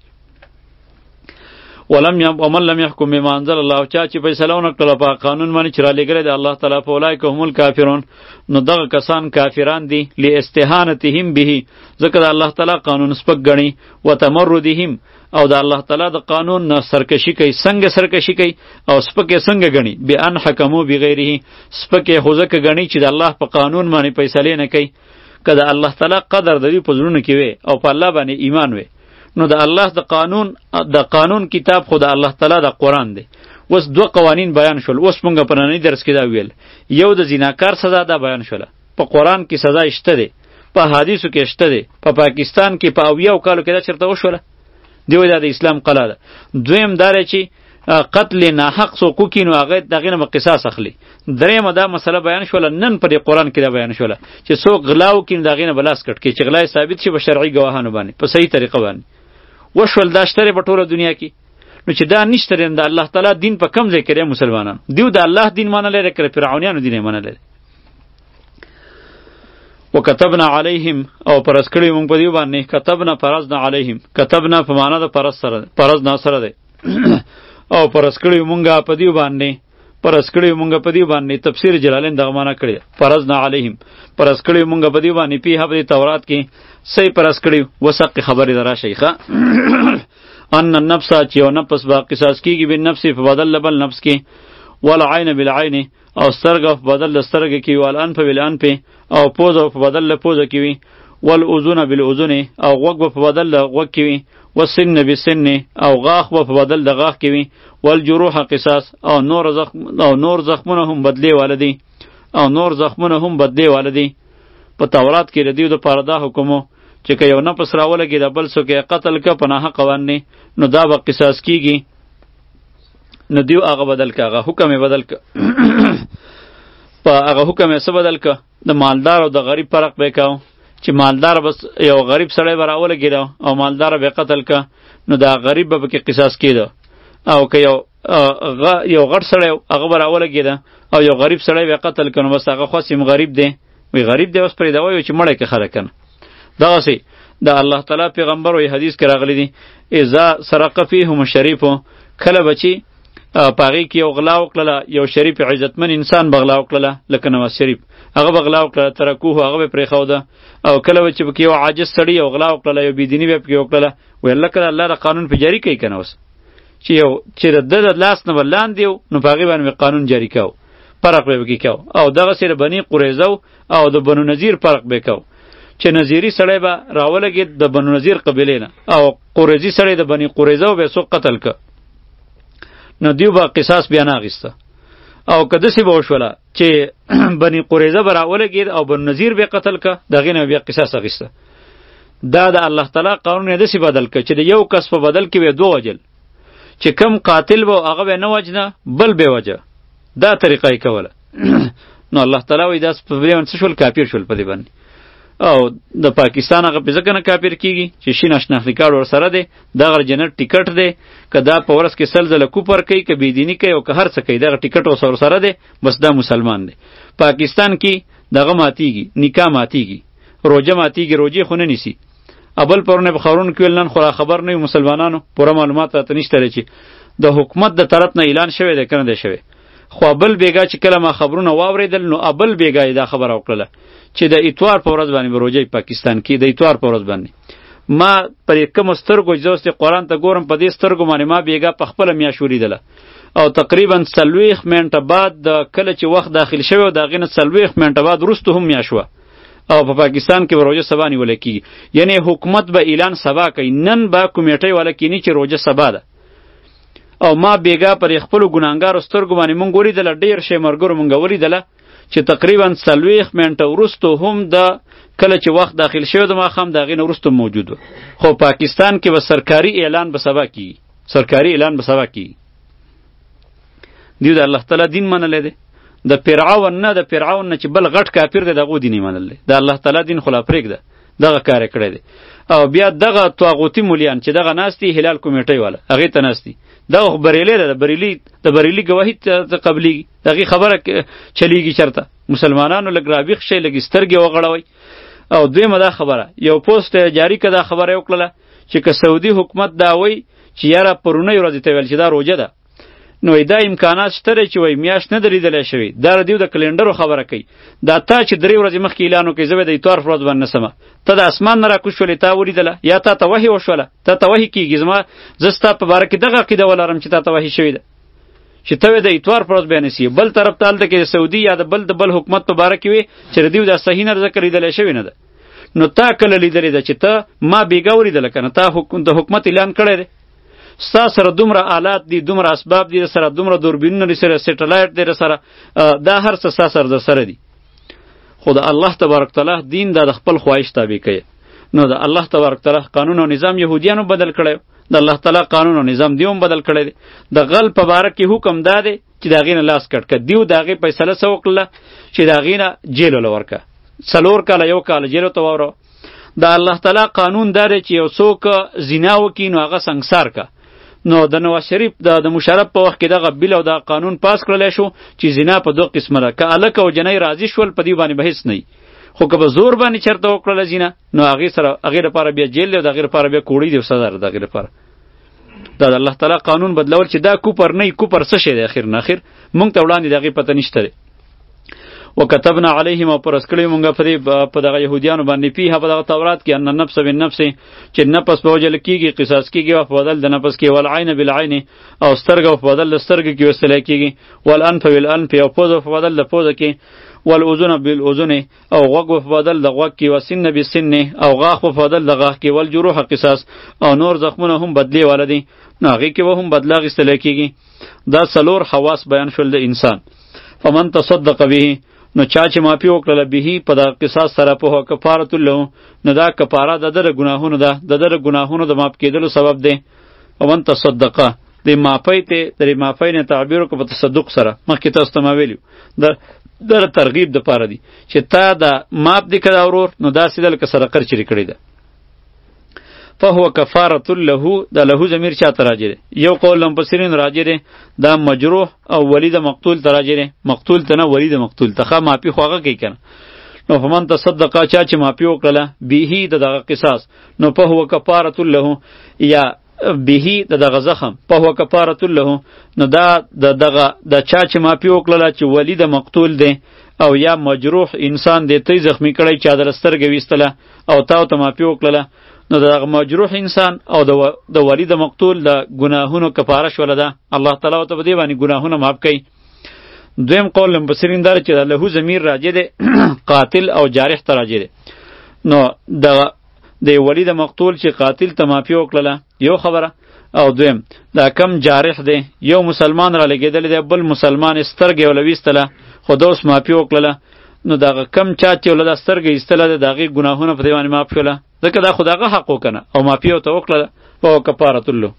ولم یم ومن لم يحكم بما انزل الله چا چې فیصله ونه کړله په قانون باندې چې رالیږلی دی الله تعالی فاولئک هم الکافرون نو دغه کسان کافران دي لاستهانتهم به ځکه د الله تعالی قانون سپک ګڼي وتمردهم او د الله تعالی د قانون نه سرکشي کوي څنګه سرکشي کوي او سپکې څنګه ګڼي بان حکمو بغیره سپکې خو ځکه ګڼي چې د الله په قانون باندې فیصلې نه کوي که د الله تعالی قدر د دوی په زړونو کې وي او په الله باندې ایمان وي نو د الله د قانون د قانون کتاب خو د الله تعالی د قرآن دی اوس دوه قوانین بیان شول اوس مونږ په نننی درس کې دا ویل یو د زیناکار سزا دا بیان شوله په قرآن کې سزا شته دی په حدیثو کې شته دی په پا پاکستان کې په اویاو کالو کې دا چېرته وشوله دیو دا د اسلام قلعه ده دویم دا دی چې قتل ناحق څوک وکړي نو هغه د هغې نه به قصاص اخلي دریمه دا مسله بیان شوله نن په دې قرآن کې دا بیان شوله چې څوک غلا وکړي نو د هغې نه به لاس کټ کړي چې غلا ثابت شي په شرعي ګواهانو باندې په صحیح طریقه باندې وشول دا شته په ټوله دنیا کې نو چې دا نشته د الله تعالی دین په کم ځای کې مسلمانان دیو د الله دین منلی دی که د فرعونیانو دین یې منلی دی وکتبنا علیهم او پرز کړي مونږ په دیو باندې کتبنا فرضنا علیهم کتبنا په معنا د فرض سره فرضنا سره دی او پرز کړي مونږه په دیو باندې پرز کړي مونږه په دیو باندې تفسیر جلالین دغه معنا کړی فرضنا علیهم پرز کړي مونږه په دیو باندې په حبر تورات کې صحیح پرز کړي وسق خبرې درا شیخه ان النفس چې یو نفس با قصاص کیږي بن نفس په بدل بل نفس کې ول عین بالعین او سترګه په بدل سترګه کې ول انف بالانف او پوزه په بدل پوزه کې وي ول اذن بالاذن او غوږ په بدل غوږ کې وي والسن بالسن او غاښ په بدل د غاښ کې وي والجروح قصاص او نور زخم او نور زخمونه هم بدلی والدي او نور زخمونه هم بدلی والدي په تورات کې ردیو د پردا حکمو چې که یو نفس راولګي د بل څوک قتل که په ناحق باندې نو دا به قصاص کیږي نو دیو هغه بدل که هغه حکم یې بدل که په هغه حکم یې څه بدل که د مالدار او د غریب فرق به یې کوو چې مالدار بس یو غریب سړی به راولګېده او مالدار به یې قتل که نو دا غریب به پکې قصاص کېده او که یو یو غټ سړی هغه به راولګېده او یو غریب سړی به یې قتل که نو بس هغه خاص یم غریب دی وی غریب دی اوس پرېږده وایو چې مړی که خلک کنه دغسې د الله تعالی پیغمبر وی حدیث کې راغلی دی اذا سرق فیهم الشریف کله به چې په هغې کې یو غلا وکړله یو شریف عزتمن انسان به غلا وکړله لکه نواز شریف هغه به غلا وکړله ترکوه هغه به پرېښوده او کله به چې پکې یو عاجز سړي یو غلا وکړله یو بېدیني به پکې وکړله ویل لکه د الله د قانون په جاري کوي که نه اوس چې یو چې د ده د لاس نه به لاندې و نو په هغې باندې به قانون جاري کوو فرق به پکې کوو او دغسې د بني قریظه او د بنو نذیر فرق به کوو چې نظیری سړی به راولګېد د بنو نذیر قبیلې نه او قریظي سړی د بني قریظه به څوک قتل که نو دیو به قصاص بیا نه اخیسته او که داسې به وشوله چې بني قریظه به راولګېد او بنو نذیر به قتل که د هغې نه بیا قصاص اخیسته دا د الله تعالی قانون یې داسې بدل که چې د یو کس په بدل کې به دوه وجل چې کم قاتل به هغه به نه وجنه بل به وجه دا طریقه یې کوله نو الله تعالی وایي دا په دې باندې څه شول کافر شول په دې باندې او د پاکستان هغه په ځکه نه کافر کیږي چې شین شناختی کارت ورسره دی دغه جنت ټیکټ دی که دا په ورځ کې سل ځله کوپر کوي که بېدیني کوي او که هر څه کوي دغه ټیکټ ورسره دی بس دا مسلمان دی پاکستان کې دغه ماتیږي نکاح ماتیږي روژه ماتیږي روژې خو نه نیسي اول پرونه په خبرونو کې ویل نن خو را خبر نه وي مسلمانانو پوره معلومات راته نشته دی چې د حکومت د طرف نه اعلان شوی دی که نه دی شوی خو ابل بیګا چې کله ما خبرونه واورېدل نو ابل بیګا دا خبره وکړله چې د اتوار په ورځ باندې به روژه پاکستان کې د اتوار په ورځ باندې ما پر کومو سترګو چې زه قرآن ته ګورم په دې سترګو باندې ما بیګا په خپله میاشت ولیدله او تقریبا څلوېښت منټه بعد د کله چې وخت داخل شوی و د هغې نه څلوېښت منټه بعد وروسته هم میاشت وه او په پا پاکستان کې به روژه سبا نیولی کېږي یعنې حکومت به اعلان سبا کوي نن به کمیټۍ والا کینی چې روژه سبا ده او ما بیګا پر خپلو ګناهګارو سترګو باندې مونږ ولیدله ډېر شی ملګرو مونږ ولیدله چې تقریبا څلوېښت منټه وروسته هم د کله چې وخت داخل شوی د ماښام د هغې نه وروسته موجود و خو پاکستان کې به سرکاري اعلان به سبا کېږي سرکاري اعلان به سبا کېږي دیو د الله تعالی دین منلی دی د فرعون نه د فرعون نه چې بل غټ کافر دی د هغو دین یې منلی د الله تعالی دین خو لا پرېږده دغه کار یې کړی دی او بیا دغه طاغوتي مولیان چې دغه ناست دي هلال کمیټۍ والا هغې ته ناست دي دغه خو بریلی ده د بریلي د بریلي ګواهي ته قبلیږي د هغې خبره چلیږي چېرته مسلمانانو لږ رابیخ شئ لږ سترګې وغړوئ او دویمه دا خبره یو پوسټ جاری کړه دا خبره وکړه چې که سعودي حکومت دا وای چې یاره پرونی ورځ ته ویل چې دا روزه ده نو دا امکانات شته چې وای میاش نه دریدل شوی دا ردیو د کلندر خبره کوي دا تا چې درې ورځې مخکې اعلان وکړي زه به د اتوار فرض باندې سمه ته د اسمان نه راکوشولې تا ولیدله یا تا ته وحی وشوله تا ته وحی کیږي زما زه ستا په باره کې دغه عقیده ولرم چې تا ته وحی شوې ده چې ته د اتوار فرض بیان سی بل طرف ته هلته کې سعودي یا د بل د بل حکومت په باره کې وي چې ردیو دا صحیح نه ذکر لیدلی شوی نه ده نو تا کله لیدلې ده چې ته ما بیګا ولیدله که نه تا حکم د حکومت اعلان کړی دی ستا سره دومره آلات دي دومره اسباب دي سره دومره دوربینونه دي سره سیټلایټ دی سره دا هر څه ستا سره در سره دي خو د الله تبارک تعالی دین دا د خپل خواهش تابع کوي نو د الله تبارک تعالی قانون او نظام یهودیانو بدل کړی د الله تعالی قانون او نظام دیوم بدل کړی دی د غل په باره کې حکم دا دی چې د هغې نه لاس کټ کړه دیو د هغې فیصله څه وکړله چې د هغې نه جیل وله ورکړه څلور کاله یو کال جیلو ته واوره د الله تعالی قانون دا دی چې یو څوک زنا وکړي نو هغه سنګسار که نو د نواز شریف د مشرف په وخت کې دغه بیل او د قانون پاس کړلی شو چې زنا په دوه قسمه ده که هلک او جنۍ راضي شول په دې باندې به هېڅ نه خو که به زور باندې چېرته وکړله زنا نو هغې سره هغې لپاره بیا جیل دی او د هغې لپاره بیا کوړی دی او سزا ده د هغې لپاره دا د الله تعالی قانون بدلول چې دا کوپر نه کوپر څه شی دی اخر نه اخر مونږ ته وړاندې د هغې پته نشته دی وکتبنا علیهم او پرس کړی مونږ په دغه یهودیانو باندې فیها په دغه تورات کې ان النفس بالنفس چې نفس په وجل کېږي قصاص کېږي او په بدل د نفس کې والعین بالعین او سترګه په بدل د سترګې کې وسلی کېږي والانف بالانف او پوزه په بدل د پوزه کې والاذن بالاذن او غوږ په بدل د غوږ کې وسن بالسن او غاښ په بدل د غاښ کې والجروح قصاص او نور زخمونه هم بدلی ولدي نو هغې کې به هم بدله اخیستلی کېږي دا څلور حواس بیان شول د انسان فمن تصدق به نو چا چې معافي وکړله به په دغه قصاص سره په کفارة له نو دا کفاره د ده د ګناهونو ده د ده د ګناهونو د معاف کېدلو سبب دی ومن تصدقه د معافۍ ته د معافۍ نه تعبیر وکړه په تصدق سره مخکې تاسو ته ما ویلي د د ترغیب دپاره دی چې تا د معاف دي که دا ورور نو داسې ده لکه صدقه چیرې کړې ده فهو کفارة له دا له ضمیر چاته راجع دی یو قول مفسرین راجع دی دا مجروح او ولی د مقتول ته راجع دی مقتول ته نه ولی د مقتول ته ښه معافي خو هغه کوي که نه نو فمن تصدقه چا چې معافي وکړله به د دغه قصاص نو فهو کفارة له یا به د دغه زخم فهو کفارة له نو دا د دغه د چا چې معافي وکړله چې ولی د مقتول دی او یا مجروح انسان دی تی زخمی کړی چا در سترګې ویستله او تا ته معافي وکړله نو دغه مجروح انسان او د ولی د مقتول د ګناهونو کفاره شوله ده الله تعالی ورته په دې باندې ګناهونه معاف کوي دویم قول مفسرین دا چې د له ضمیر راجع دی قاتل او جارح ته راجع دی نو د د ولی د مقتول چې قاتل ته معافي وکړله یو خبره او دویم دا کم جارح دی یو مسلمان را لګېدلی دی بل مسلمان سترګې ورله ویستله خو ده اوس معافي وکړله نو دغه کم چا چې ورله دا سترګې ایستله ده د هغې ګناهونه په دې باندې معاف شوله ځکه دا خو د هغه حق وکنه او معافي ورته وکړله فهو کفارة له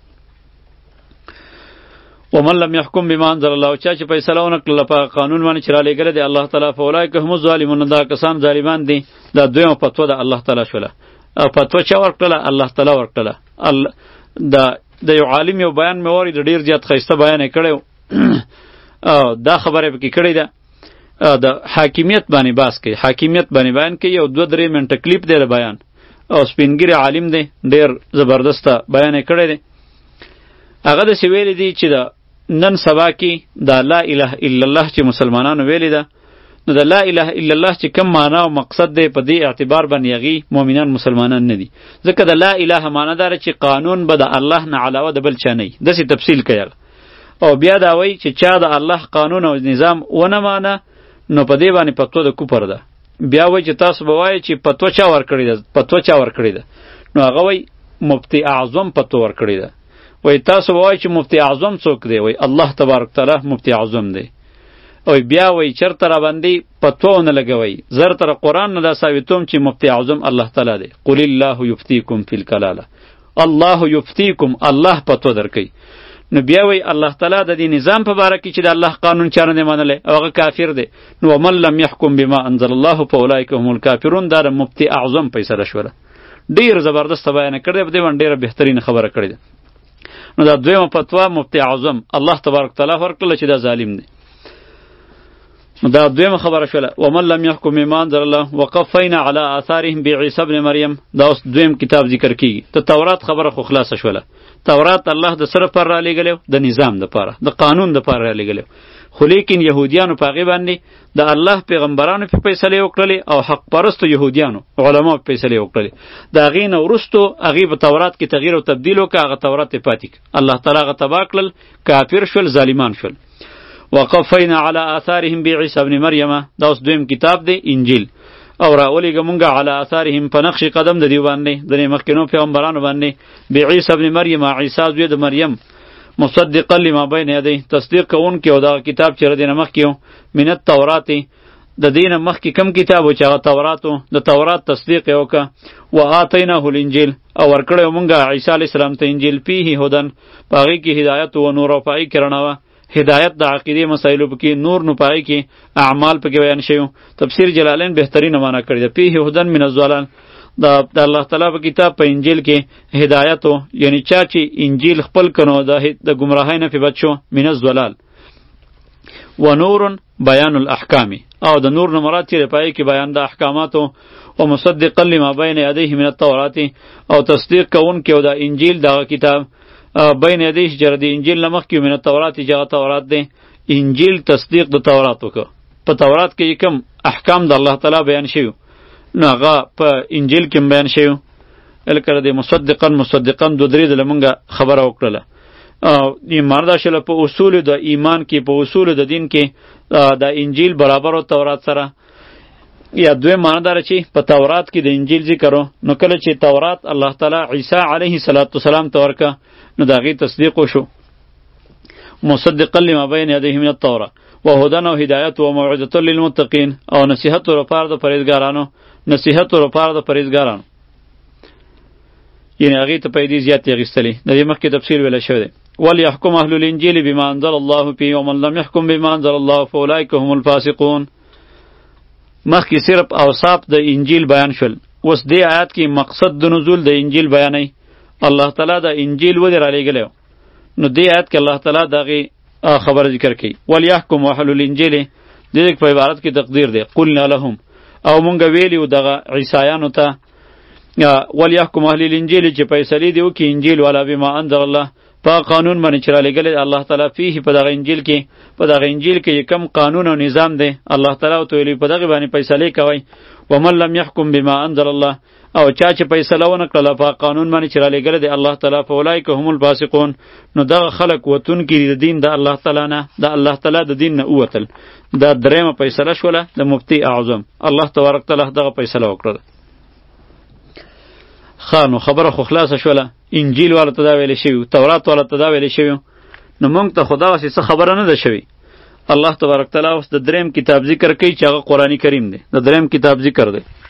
ومن لم يحكم بما انزل الله چا چې فیصله ونه کړله په قانون باندې چې رالیږلی دی الله تعالی فاولئک هم الظالمون دا کسان ظالمان دي دا دویمه فتوا د الله تعالی شوله او فتوا چا ورکړله الله تعالی ورکړله دا د یو عالم یو بیان مې واورېد ډېر زیات ښایسته بیان یې کړی او دا خبره پکې کړې ده د حاکمیت باندې بحث کوي حاکمیت باندې بیان کوي یو دوه درې منټه کلیپ دی د بیان او سپینګیری عالم دی ډېر زبردسته بیان یې کړی دی هغه داسې ویلی دی چې د نن سبا کې د لا اله الا الله چې مسلمانانو ویلی ده نو د لا اله الا الله چې کم معنا او مقصد دی په دې اعتبار باندې هغې مؤمنان مسلمانان نه دي ځکه د لا اله معنا داره چې قانون به د الله نه علاوه د بل چا نه وي داسې تفصیل کوي او بیا دا وایي چې چا د الله قانون او نظام ونه مانه نو په دې باندې فتوا د کفر ده بیا وایي چې تاسو به وایئ چې فتوا چا ورکړې ده فتوا چا ورکړې ده نو هغه وایي مفتی اعظم فتوا ورکړې ده وایي تاسو به وایئ چې مفتی اعظم څوک دی وایي الله تبارک تعالی مفتی اعظم دی او بیا وایي چېرته راباندې فتوا ونه لګوئ زر تر قرآن نه دا ثابتوم چې مفتی اعظم الله تعالی دی قل الله یفتیکم فی الکلاله الله یفتیکم الله فتوا درکوي نو بیا وی الله تعالی د دې نظام په باره کې چې د الله قانون چا نه دی منلی او هغه کافر دی نو ومن لم یحکم بما انزل الله فاولئک هم الکافرون دا د مفتی اعظم فیصله شوله ډېر زبردست بیان کړی دی په دې باندې ډېره بهترین خبره کړې ده نو دا دویمه فتوا مفتی اعظم الله تبارک تعالی ورکړله چې دا ظالم دی دا دویمه خبره شوله. ومن لم يحكم بما انزل الله وقفینا علی آثارهم بعیسی ابن مریم. دا اوس دویم کتاب ذکر کیږي. ته تورات خبره خو خلاصه شوله. تورات الله د سره پر را لېږلی د نظام دپاره د قانون دپاره را لېږلی، خو لیکن یهودیانو په هغې باندې د الله پیغمبرانو پې فیصلې وکړلې او حق پرستو یهودیانو علماو پې فیصلې وکړلې. د هغې نه وروستو هغې په تورات کې تغییر او تبدیل وکړه، هغه تورات یې پاتې کړه. الله تعالی هغه تباه کړل، کافر شول، ظالمان شول. وقفینا علی آثارهم بعیسی ابن مریم. دا اوس دویم کتاب دی، انجیل. او راولیږه مونږه علی آثارهم په نقش قدم د دیو باندې د مخکینو پیغمبرانو باندې بعیسی ابن مریم، عیسی زوی د مریم، مصدقا لما بین یدیه، تصدیق کوونکی او دا کتاب چې ردینه مخکې و، من التورات، د دینه مخکې کم کتاب و چې هغه تورات و، د تورات تصدیق یې وکړه. و آتیناه الانجیل، او ورکړی مونږه عیسی علیه السلام ته انجیل، فیه هدن، په هغې کې هدایت و نور، او په هغې کې رڼا وه. هدایت د عقیدې مسایلو پکې، نور نو په هغې کې اعمال پکې بیان شوي. تفسیر جلالین بهترینه معنا کړې ده، فیه هدن من الضلال. د الله تعالی په کتاب په انجیل کې هدایت و، یعنی چا چې انجیل خپل کنو د ګمراهۍ نه پې بچ شو، من الضلال. و نور بیان الاحکام، او د نور نه مراد چې په هغې کې بیان د احکاماتو. و مصدقا لما بین یدیه من التورات، او تصدیق کوونکی او د انجیل دغه کتاب بین یدیه چې د انجیل نه مخکې من التورات چې هغه تورات دی. انجیل تصدیق د تورات وکړه. په تورات کې کوم احکام د الله تعالی بیان شوي نو هغه په انجیل کې بیان شوي. لکه د مصدقا مصدقا دو درې ځله مونږ خبره وکړله. ایمان دا شله په اصول د ایمان کې، په اصول د دین کې د انجیل برابر او تورات سره. یا دوی معنی داره چې په تورات کې د انجیل ذکر و، نو کله چې تورات الله تعالی عیسی علیه السلام ته ورکه نو د هغې تصدیق وشو. مصدقا لما بین یدیه من التوره و هدن او هدایت و موعظة للمتقین، او نصیحت و لپاره د پرهیزګارانو، نصیحت و لپاره د پرهیزګارانو، یعنی هغې ته پیدې زیاتې اخیستلې. د دې مخکې تفسیر ویلی شوی دی. وليحکم اهل الانجیل بما انزل الله فیه ومن لم یحکم بما انزل الله فاولئک هم الفاسقون. مخکې صرف اوصاف د انجیل بیان شول، اوس دې آیات کې مقصد د نزول د انجیل بیانوي. الله تعالی د انجیل ودې رالیږلی نو دې آیت کې الله تعالی دغې خبره ذکر کوي. وليحکم اهل الانجیل، دې په عبارت کې تقدیر دی. قلنا لهم، او مونږ ویلیو دغه عیسایانو ته، وليحکم اهل الانجیل چې فیصلې دې وکړي انجیل والا بما انزل الله، په قانون باندې چې رالیږلی الله تعالی، فیه په دغه انجیل کې، په دغه انجیل کې کم قانون او نظام دی الله تعالی ورته ویلي په دغې باندې فیصلې کوئ. ومن لم یحکم بما انزل الله، او چا چې فیصله ونه کړله په قانون باندې چې رالیږلی دی الله تعالی، فاولئک هم الفاسقون، نو دغه خلک وتونکي دي د دین د الله تعالی نه، د الله تعالی د دین نه ووتل. دا درېیمه فیصله شوله د مفتی اعظم، الله تبارک تعالی دغه فیصله وکړله. ښه نو خبره خو خلاصه شوله. انجیل والا ته دا ویلی شوي، تورات والا ته دا ویلی شوي، نو موږ ته خو دغسې څه خبره نه ده شوې. الله تبارک تعالی اوس د درېیم کتاب ذکر کوي چې هغه قرآن کریم دی، د درېیم کتاب ذکر دی.